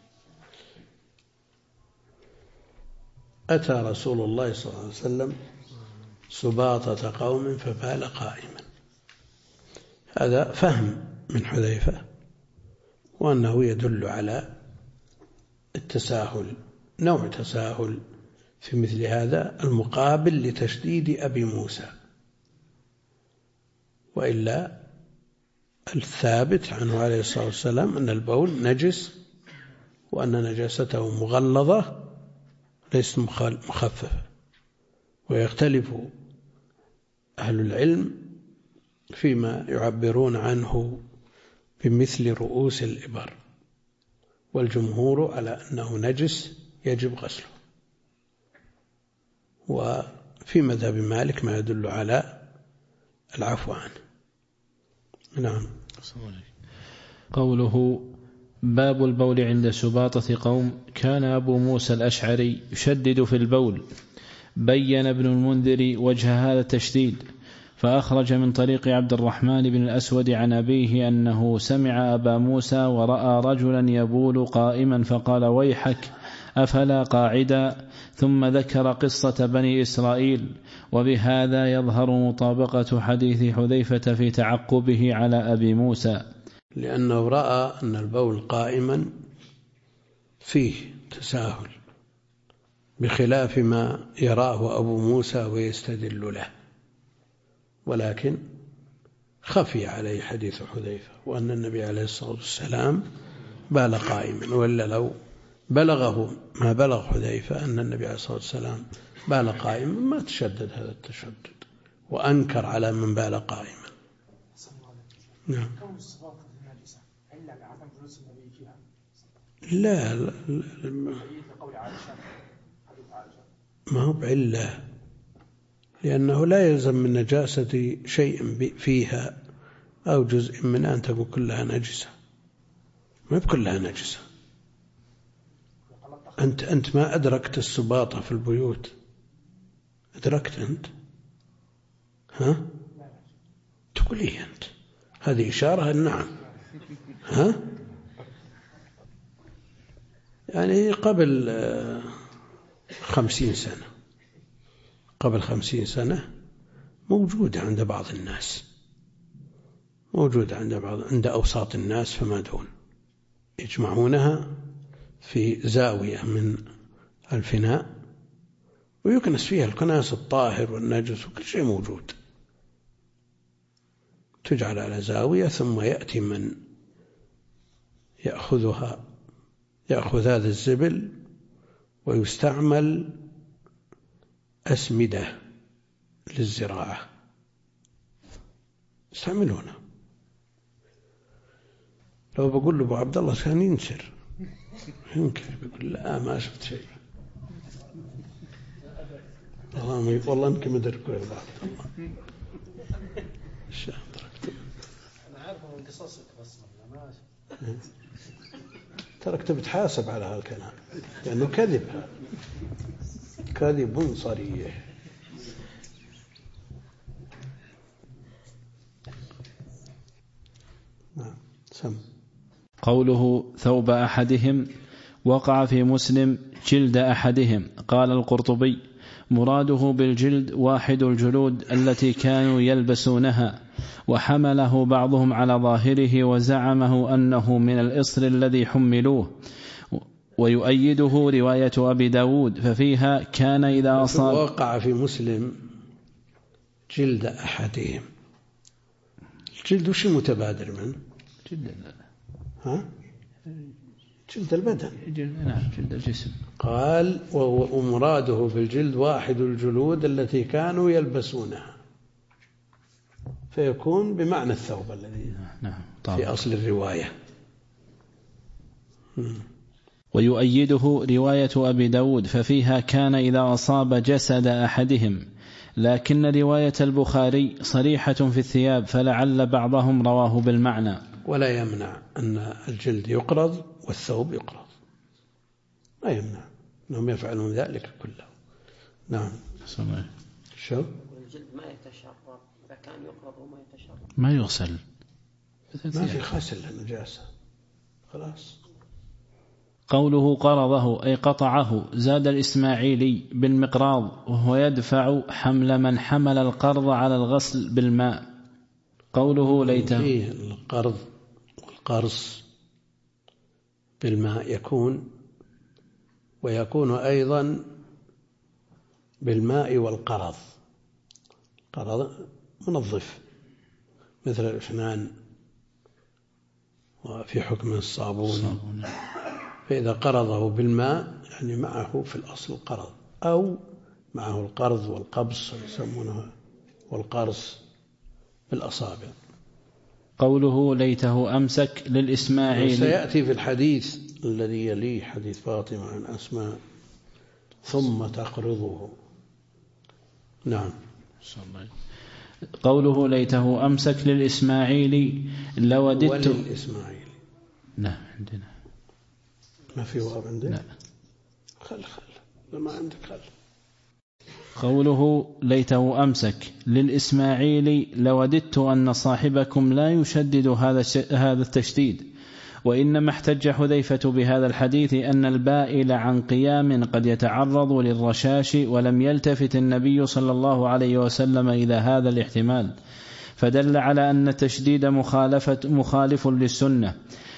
أتى رسول الله صلى الله عليه وسلم سباطة قوم فبال قائما. هذا فهم من حذيفة، وأنه يدل على التساهل، نوع تساهل في مثل هذا المقابل لتشديد أبي موسى. وإلا الثابت عنه عليه الصلاة والسلام أن البول نجس، وأن نجاسته مغلظة ليست مخففة. ويختلف أهل العلم فيما يعبرون عنه بمثل رؤوس الإبر، والجمهور على أنه نجس يجب غسله. وفي مذهب مالك ما يدل على العفو عنه. نعم. قوله باب البول عند سباطة قوم. كان أبو موسى الأشعري يشدد في البول. بين ابن المنذر وجه هذا التشديد، فأخرج من طريق عبد الرحمن بن الأسود عن أبيه أنه سمع أبا موسى ورأى رجلا يبول قائما فقال ويحك أفلا قاعدا، ثم ذكر قصة بني إسرائيل. وبهذا يظهر مطابقة حديث حذيفة في تعقبه على أبي موسى، لأنه رأى أن البول قائما فيه تساهل بخلاف ما يراه أبو موسى ويستدل له. ولكن خفي عليه حديث حذيفة وأن النبي عليه الصلاة والسلام بال قائما، وإلا لو بلغه ما بلغ حذيفة أن النبي عليه الصلاة والسلام بال قائما ما تشدد هذا التشدد وأنكر على من بال قائما. نعم. لا ما هو بعلة، لأنه لا يلزم من نجاسة شيء فيها أو جزء منها أن تكون كلها نجسة. ما كلها نجسة. أنت ما أدركت السباطة في البيوت؟ أدركت أنت؟ ها؟ تقول إيه أنت؟ هذه إشارة النعم. ها؟ يعني قبل 50 سنة، قبل 50 سنة موجودة عند بعض الناس، موجودة عند أوساط الناس فما دون، يجمعونها في زاوية من الفناء ويكنس فيها الكناس الطاهر والنجس وكل شيء موجود، تجعل على زاوية، ثم يأتي من يأخذ هذا الزبل ويستعمل أسمدة للزراعة، يستعملونه. لو بقول له أبو عبد الله كان ينكر بيقول لا ما شفت شيء. والله يمكن مدرك يا أبو عبد الله. أنا عارف من قصصك بس تركت بتحاسب على هالكلام لأنه كذب صريح. نعم. سم. قوله ثوب أحدهم وقع في مسلم جلد أحدهم. قال القرطبي مراده بالجلد واحد الجلود التي كانوا يلبسونها، وحمله بعضهم على ظاهره وزعمه أنه من الإصر الذي حملوه. ويؤيده رواية أبي داود ففيها كان إذا أصاب. وقع في مسلم جلد أحدهم. الجلد وش المتبادر منه؟ جلد البدن. نعم جلد الجسم. قال ومراده بالجلد واحد الجلود التي كانوا يلبسونها، فيكون بمعنى الثوب الذي في أصل الرواية. ويؤيده رواية أبي داود ففيها كان إذا أصاب جسد أحدهم، لكن رواية البخاري صريحة في الثياب، فلعل بعضهم رواه بالمعنى. ولا يمنع أن الجلد يقرض والثوب يقرض، لا يمنع أنهم يفعلون ذلك كله. نعم. شو؟ الجلد ما يتشرب، إذا كان يقرض وما يتشرب ما يغسل، ما في غسل النجاسة خلاص. قوله قرضه أي قطعه. زاد الإسماعيلي بالمقراض وهو يدفع حمل من حمل القرض على الغسل بالماء. قوله ليته. فيه القرض والقرص بالماء يكون، ويكون أيضا بالماء والقرض. قرض منظف مثل الأسنان وفي حكم الصابون، فإذا قرضه بالماء يعني معه في الأصل القرض، أو معه القرض والقبص يسمونه والقرص بالأصابع. قوله ليته أمسك للإسماعيلي. سيأتي في الحديث الذي يليه حديث فاطمة عن أسماء ثم تقرضه. نعم. قوله ليته أمسك للإسماعيلي لوددت. وللإسماعيلي. نعم عندنا ما في واو عندك؟ لا. خل ما عندك خل. قوله ليته أمسك للإسماعيلي لوددت أن صاحبكم لا يشدد هذا التشديد. وإنما احتج حذيفة بهذا الحديث أن البائل عن قيام قد يتعرض للرشاش، ولم يلتفت النبي صلى الله عليه وسلم إلى هذا الاحتمال، فدل على أن التشديد مخالف للسنة.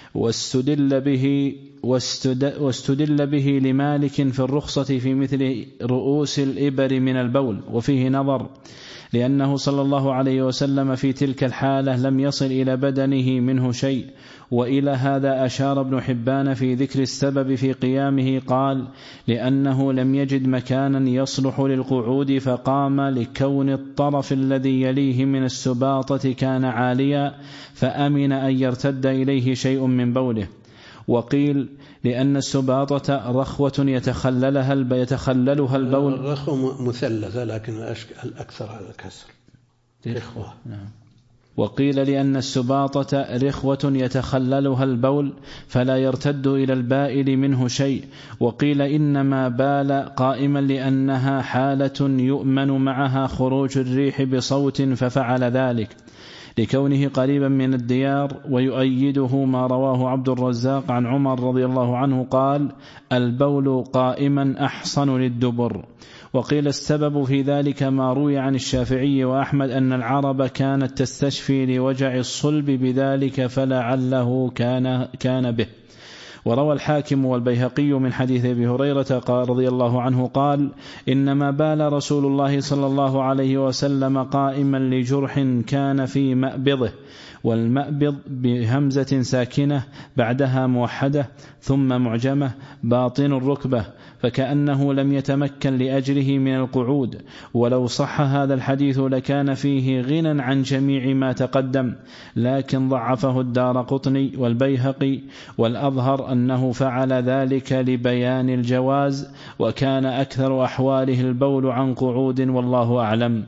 واستدل به لمالك في الرخصة في مثل رؤوس الإبر من البول، وفيه نظر، لأنه صلى الله عليه وسلم في تلك الحالة لم يصل إلى بدنه منه شيء. وإلى هذا أشار ابن حبان في ذكر السبب في قيامه، قال لأنه لم يجد مكانا يصلح للقعود فقام، لكون الطرف الذي يليه من السباطة كان عاليا فأمن أن يرتد إليه شيء من بوله. وقيل لأن السباطة رخوة يتخللها البول. الرخوة مثلثة لكن الأكثر على الكسر رخوة. نعم. وقيل لأن السباطة رخوة يتخللها البول فلا يرتد إلى البائل منه شيء. وقيل إنما بال قائما لأنها حالة يؤمن معها خروج الريح بصوت ففعل ذلك لكونه قريبا من الديار. ويؤيده ما رواه عبد الرزاق عن عمر رضي الله عنه قال البول قائما أحصن للدبر. وقيل السبب في ذلك ما روي عن الشافعي وأحمد أن العرب كانت تستشفي لوجع الصلب بذلك فلعله كان به. وروى الحاكم والبيهقي من حديث أبي هريرة رضي الله عنه قال إنما بال رسول الله صلى الله عليه وسلم قائما لجرح كان في مأبضه والمأبض بهمزة ساكنة بعدها موحدة ثم معجمة باطن الركبة، فكأنه لم يتمكن لأجله من القعود. ولو صح هذا الحديث لكان فيه غنى عن جميع ما تقدم، لكن ضعفه الدارقطني والبيهقي، والأظهر أنه فعل ذلك لبيان الجواز، وكان أكثر أحواله البول عن قعود والله أعلم.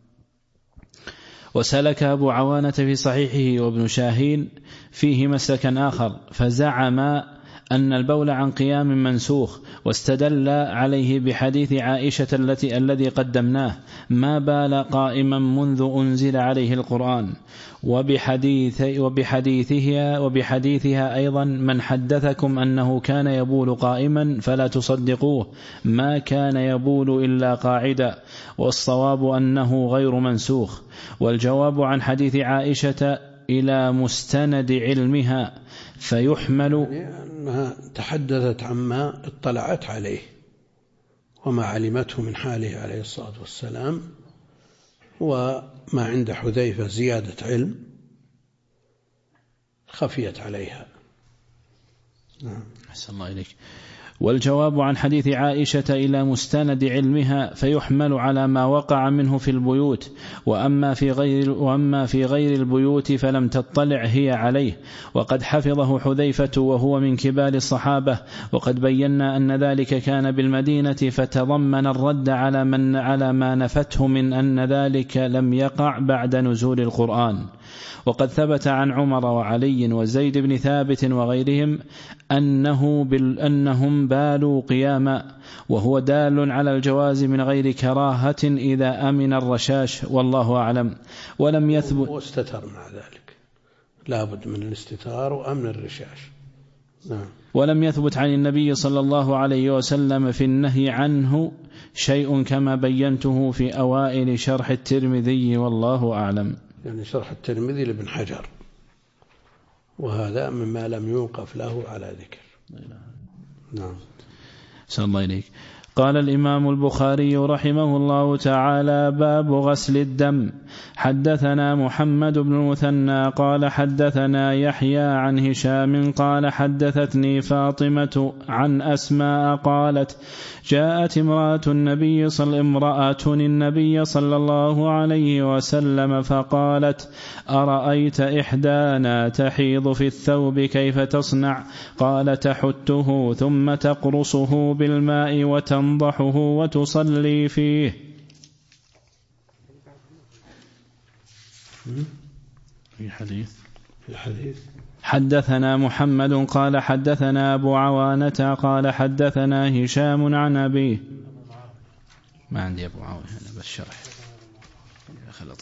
وسلك أبو عوانة في صحيحه وابن شاهين فيه مسلكا آخر، فزعم أن البول عن قيام منسوخ، واستدل عليه بحديث عائشة الذي قدمناه: ما بال قائما منذ أنزل عليه القرآن. وبحديثها أيضا: من حدثكم أنه كان يبول قائما فلا تصدقوه، ما كان يبول إلا قاعدا. والصواب أنه غير منسوخ. والجواب عن حديث عائشة إلى مستند علمها، فيحمل يعني أنها تحدثت عما اطلعت عليه وما علمته من حاله عليه الصلاة والسلام، وما عند حذيفة زيادة علم خفيت عليها. نعم. أحسن الله إليك. والجواب عن حديث عائشة إلى مستند علمها، فيحمل على ما وقع منه في البيوت، وأما في غير البيوت فلم تطلع هي عليه، وقد حفظه حذيفة وهو من كبار الصحابة. وقد بينا أن ذلك كان بالمدينة، فتضمن الرد على ما نفته من أن ذلك لم يقع بعد نزول القرآن. وقد ثبت عن عمر وعلي وزيد بن ثابت وغيرهم أنهم بالوا قياما، وهو دال على الجواز من غير كراهة إذا أمن الرشاش، والله أعلم. ولم يثبت، واستتر مع ذلك، لا بد من الاستتار وأمن الرشاش. نعم. ولم يثبت عن النبي صلى الله عليه وسلم في النهي عنه شيء، كما بينته في أوائل شرح الترمذي، والله أعلم. يعني شرح الترمذي لابن حجر، وهذا مما لم يوقف له على ذكر. نعم. صلى الله عليك. قال الإمام البخاري رحمه الله تعالى: باب غسل الدم. حدثنا محمد بن المثنى قال حدثنا يحيى عن هشام قال حدثتني فاطمة عن أسماء قالت: جاءت امرأة النبي صلى الله عليه وسلم فقالت: أرأيت إحدانا تحيض في الثوب كيف تصنع؟ قال: تحته ثم تقرصه بالماء وتنضحه وتصلي فيه. في حديث حدثنا محمد قال حدثنا أبو عوانة قال حدثنا هشام عن أبيه. ما عندي أبو عوانة هنا بالشرح، خلط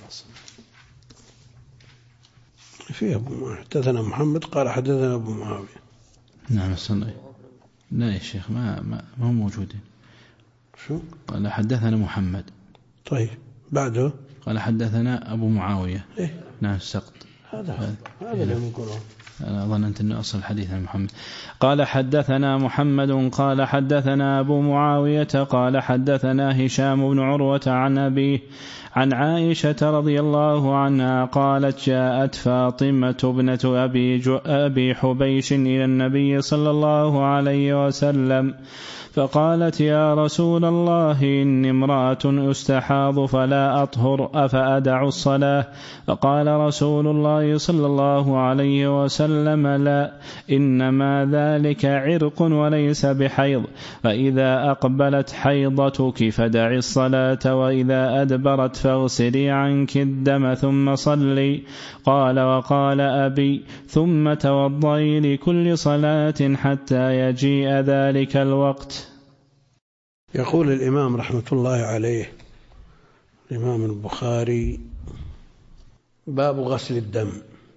في حدثنا محمد قال حدثنا أبو معاوية. نعم صلى. لا يا شيخ ما هم موجودين. شو قال حدثنا محمد؟ طيب بعده قال حدثنا أبو معاوية. إيه؟ نعم سقط. هذا اللي يقولون. أنا ظننت أن أصل الحديث عن محمد. قال حدثنا محمد قال حدثنا أبو معاوية قال حدثنا هشام بن عروة عن أبيه عن عائشة رضي الله عنها قالت: جاءت فاطمة ابنة أبي حبيش إلى النبي صلى الله عليه وسلم فقالت: يا رسول الله، إني امرأة أستحاض فلا أطهر، أفأدع الصلاة؟ فقال رسول الله صلى الله عليه وسلم: لا، إنما ذلك عرق وليس بحيض، فإذا أقبلت حيضتك فدعي الصلاة، وإذا أدبرت فاغسلي عنك الدم ثم صلي. قال: وقال أبي: ثم توضئي لكل صلاة حتى يجيء ذلك الوقت. يقول الإمام رحمة الله عليه الإمام البخاري: باب غسل الدم.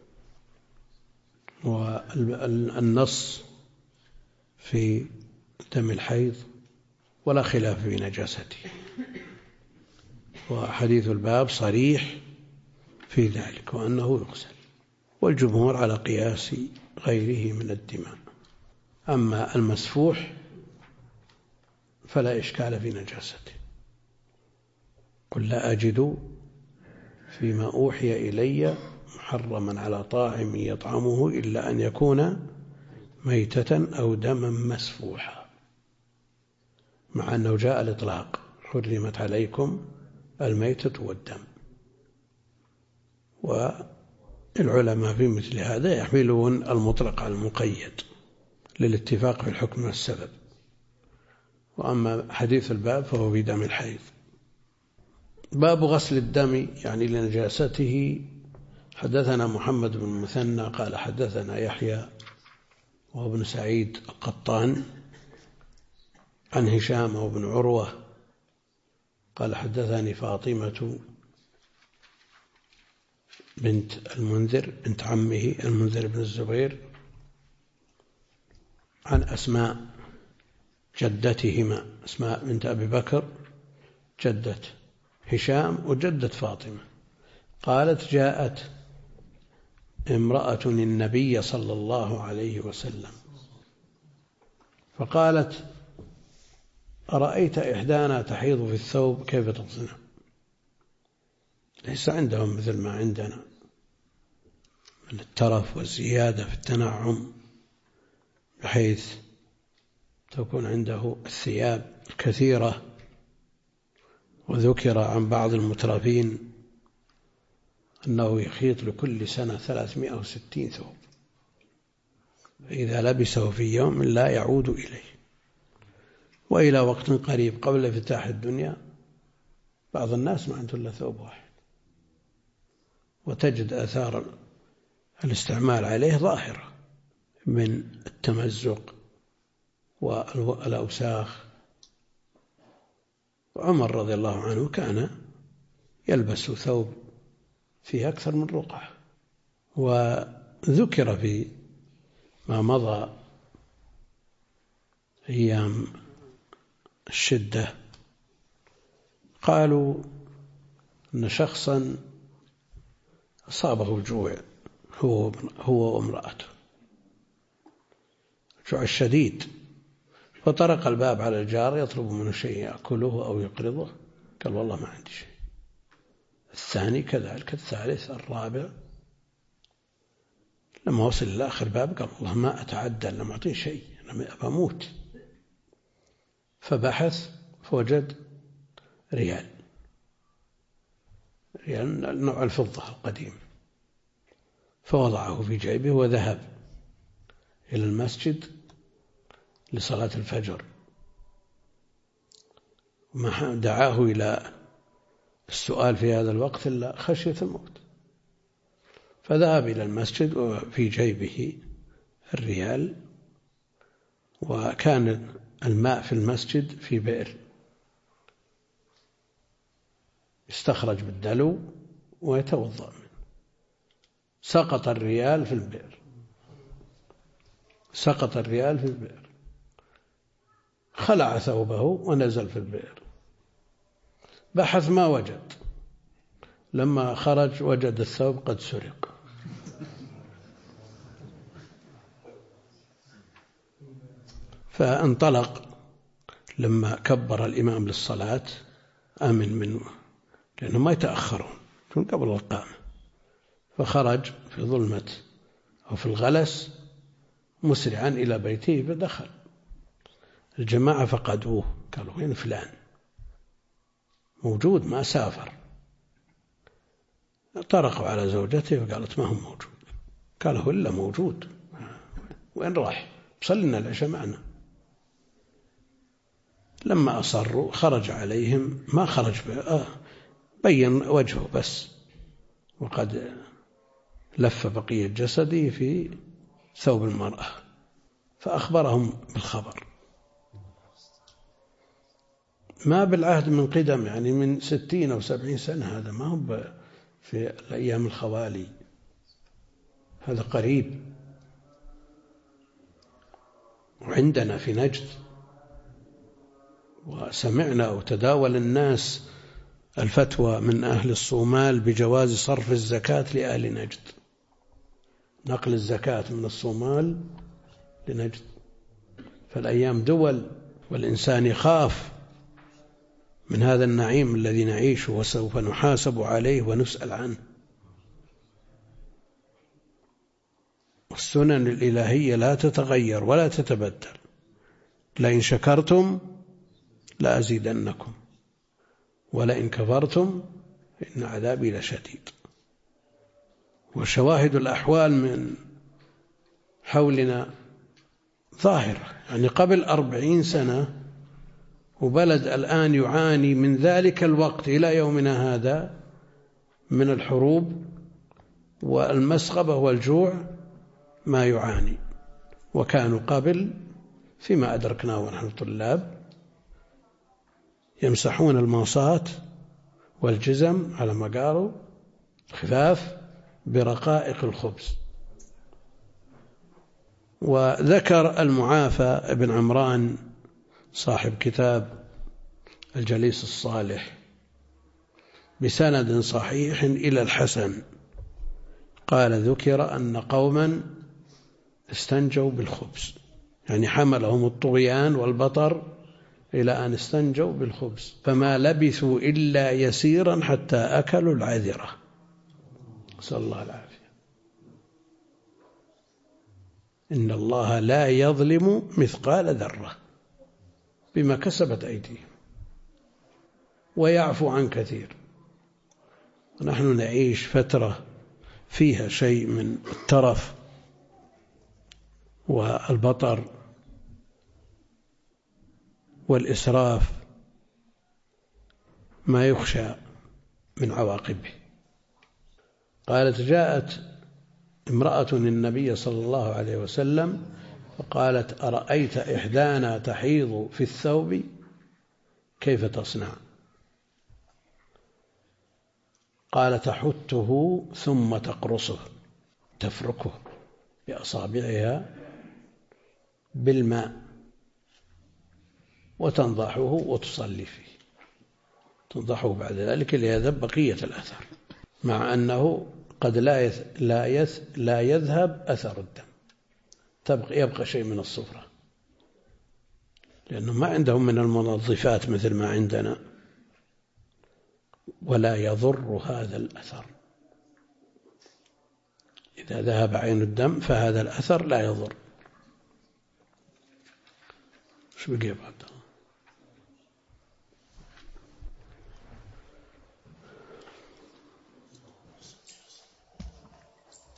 والنص في دم الحيض ولا خلاف في نجاسته، وحديث الباب صريح في ذلك وأنه يغسل، والجمهور على قياس غيره من الدماء. أما المسفوح فلا إشكال في نجاسته. قل لا أجد فيما أوحي إلي محرما على طاعم يطعمه إلا أن يكون ميتة أو دما مسفوحا، مع أنه جاء الإطلاق حرمت عليكم الميتة والدم. والعلماء في مثل هذا يحملون المطلق على المقيد للاتفاق في الحكم والسبب. وأما حديث الباب فهو في دم الحيض. باب غسل الدم يعني لنجاسته. حدثنا محمد بن المثنى قال حدثنا يحيى وهو ابن سعيد القطان عن هشام وابن عروة قال حدثني فاطمة بنت المنذر بنت عمه المنذر بن الزبير عن أسماء جدتهما، أسماء بنت أبي بكر جدة هشام وجدة فاطمة، قالت جاءت امرأة النبي صلى الله عليه وسلم فقالت أرأيت إحدانا تحيض في الثوب كيف تصنع؟ ليس عندهم مثل ما عندنا من الترف والزيادة في التنعم بحيث تكون عنده الثياب الكثيرة. وذكر عن بعض المترفين أنه يخيط لكل سنة 360 ثوب، فإذا لبسه في يوم لا يعود إليه. وإلى وقت قريب قبل افتتاح الدنيا بعض الناس ما عنده إلا ثوب واحد، وتجد آثار الاستعمال عليه ظاهرة من التمزق والأوساخ. وعمر رضي الله عنه كان يلبس ثوب فيه أكثر من رقعة. وذكر في ما مضى أيام الشدة قالوا أن شخصا أصابه الجوع هو وامرأته، الجوع الشديد، فطرق الباب على الجار يطلب منه شيء يأكله أو يقرضه، قال والله ما عندي شيء. الثاني كذلك، الثالث، الرابع، لما وصل إلى آخر باب قال والله ما أتعدى لما أعطيه شيء، أنا بموت. فبحث فوجد ريال نوع الفضة القديم، فوضعه في جيبه وذهب إلى المسجد لصلاة الفجر. ما دعاه إلى السؤال في هذا الوقت إلا خشية الموت، فذهب إلى المسجد وفي جيبه الريال. وكان الماء في المسجد في بئر يستخرج بالدلو ويتوضأ منه. سقط الريال في البئر، سقط الريال في البئر، خلع ثوبه ونزل في البئر، بحث ما وجد، لما خرج وجد الثوب قد سرق. فانطلق لما كبر الإمام للصلاة آمن منه لأنهم ما يتأخرون من قبل القامة، فخرج في ظلمة أو في الغلس مسرعا إلى بيته، فدخل الجماعة فقدوه، قالوا وين فلان؟ موجود ما سافر. طرقوا على زوجته وقالت ما هو موجود. قال هو إلا موجود، وين راح؟ صلنا العشاء معنا. لما أصروا خرج عليهم، ما خرج بين وجهه بس، وقد لف بقية جسده في ثوب المرأة، فأخبرهم بالخبر. ما بالعهد من قدم، يعني من 60 أو 70 سنة، هذا ما هو في الأيام الخوالي، هذا قريب. وعندنا في نجد، وسمعنا وتداول الناس الفتوى من أهل الصومال بجواز صرف الزكاة لأهل نجد، نقل الزكاة من الصومال لنجد. فالأيام دول، والإنسان يخاف من هذا النعيم الذي نعيشه وسوف نحاسب عليه ونسأل عنه. السنن الإلهية لا تتغير ولا تتبدل. لئن شكرتم لأزيدنكم ولئن كفرتم إن عذابي لشديد. وشواهد الأحوال من حولنا ظاهرة، يعني قبل 40 سنة وبلد الآن يعاني من ذلك الوقت إلى يومنا هذا من الحروب والمسغبة والجوع ما يعاني. وكانوا قبل فيما أدركناه ونحن طلاب يمسحون الماصات والجزم على ما قالوا خفاف برقائق الخبز. وذكر المعافى ابن عمران صاحب كتاب الجليس الصالح بسند صحيح إلى الحسن قال ذكر أن قوما استنجوا بالخبز، يعني حملهم الطغيان والبطر إلى أن استنجوا بالخبز فما لبثوا إلا يسيرا حتى أكلوا العذرة، نسأل الله العافية. إن الله لا يظلم مثقال ذرة بما كسبت أيديهم ويعفو عن كثير. ونحن نعيش فترة فيها شيء من الترف والبطر والإسراف ما يخشى من عواقبه. قالت جاءت امرأة النبي صلى الله عليه وسلم فقالت أرأيت إحدانا تحيض في الثوب كيف تصنع؟ قال تحته ثم تقرصه، تفركه بأصابعها بالماء وتنضحه وتصلي فيه، تنضحه بعد ذلك ليذهب بقية الأثر، مع أنه قد لا يذهب أثر الدم، يبقى شيء من الصفرة، لأنه ما عندهم من المنظفات مثل ما عندنا، ولا يضر هذا الأثر. إذا ذهب عين الدم فهذا الأثر لا يضر. شو بقي بعد؟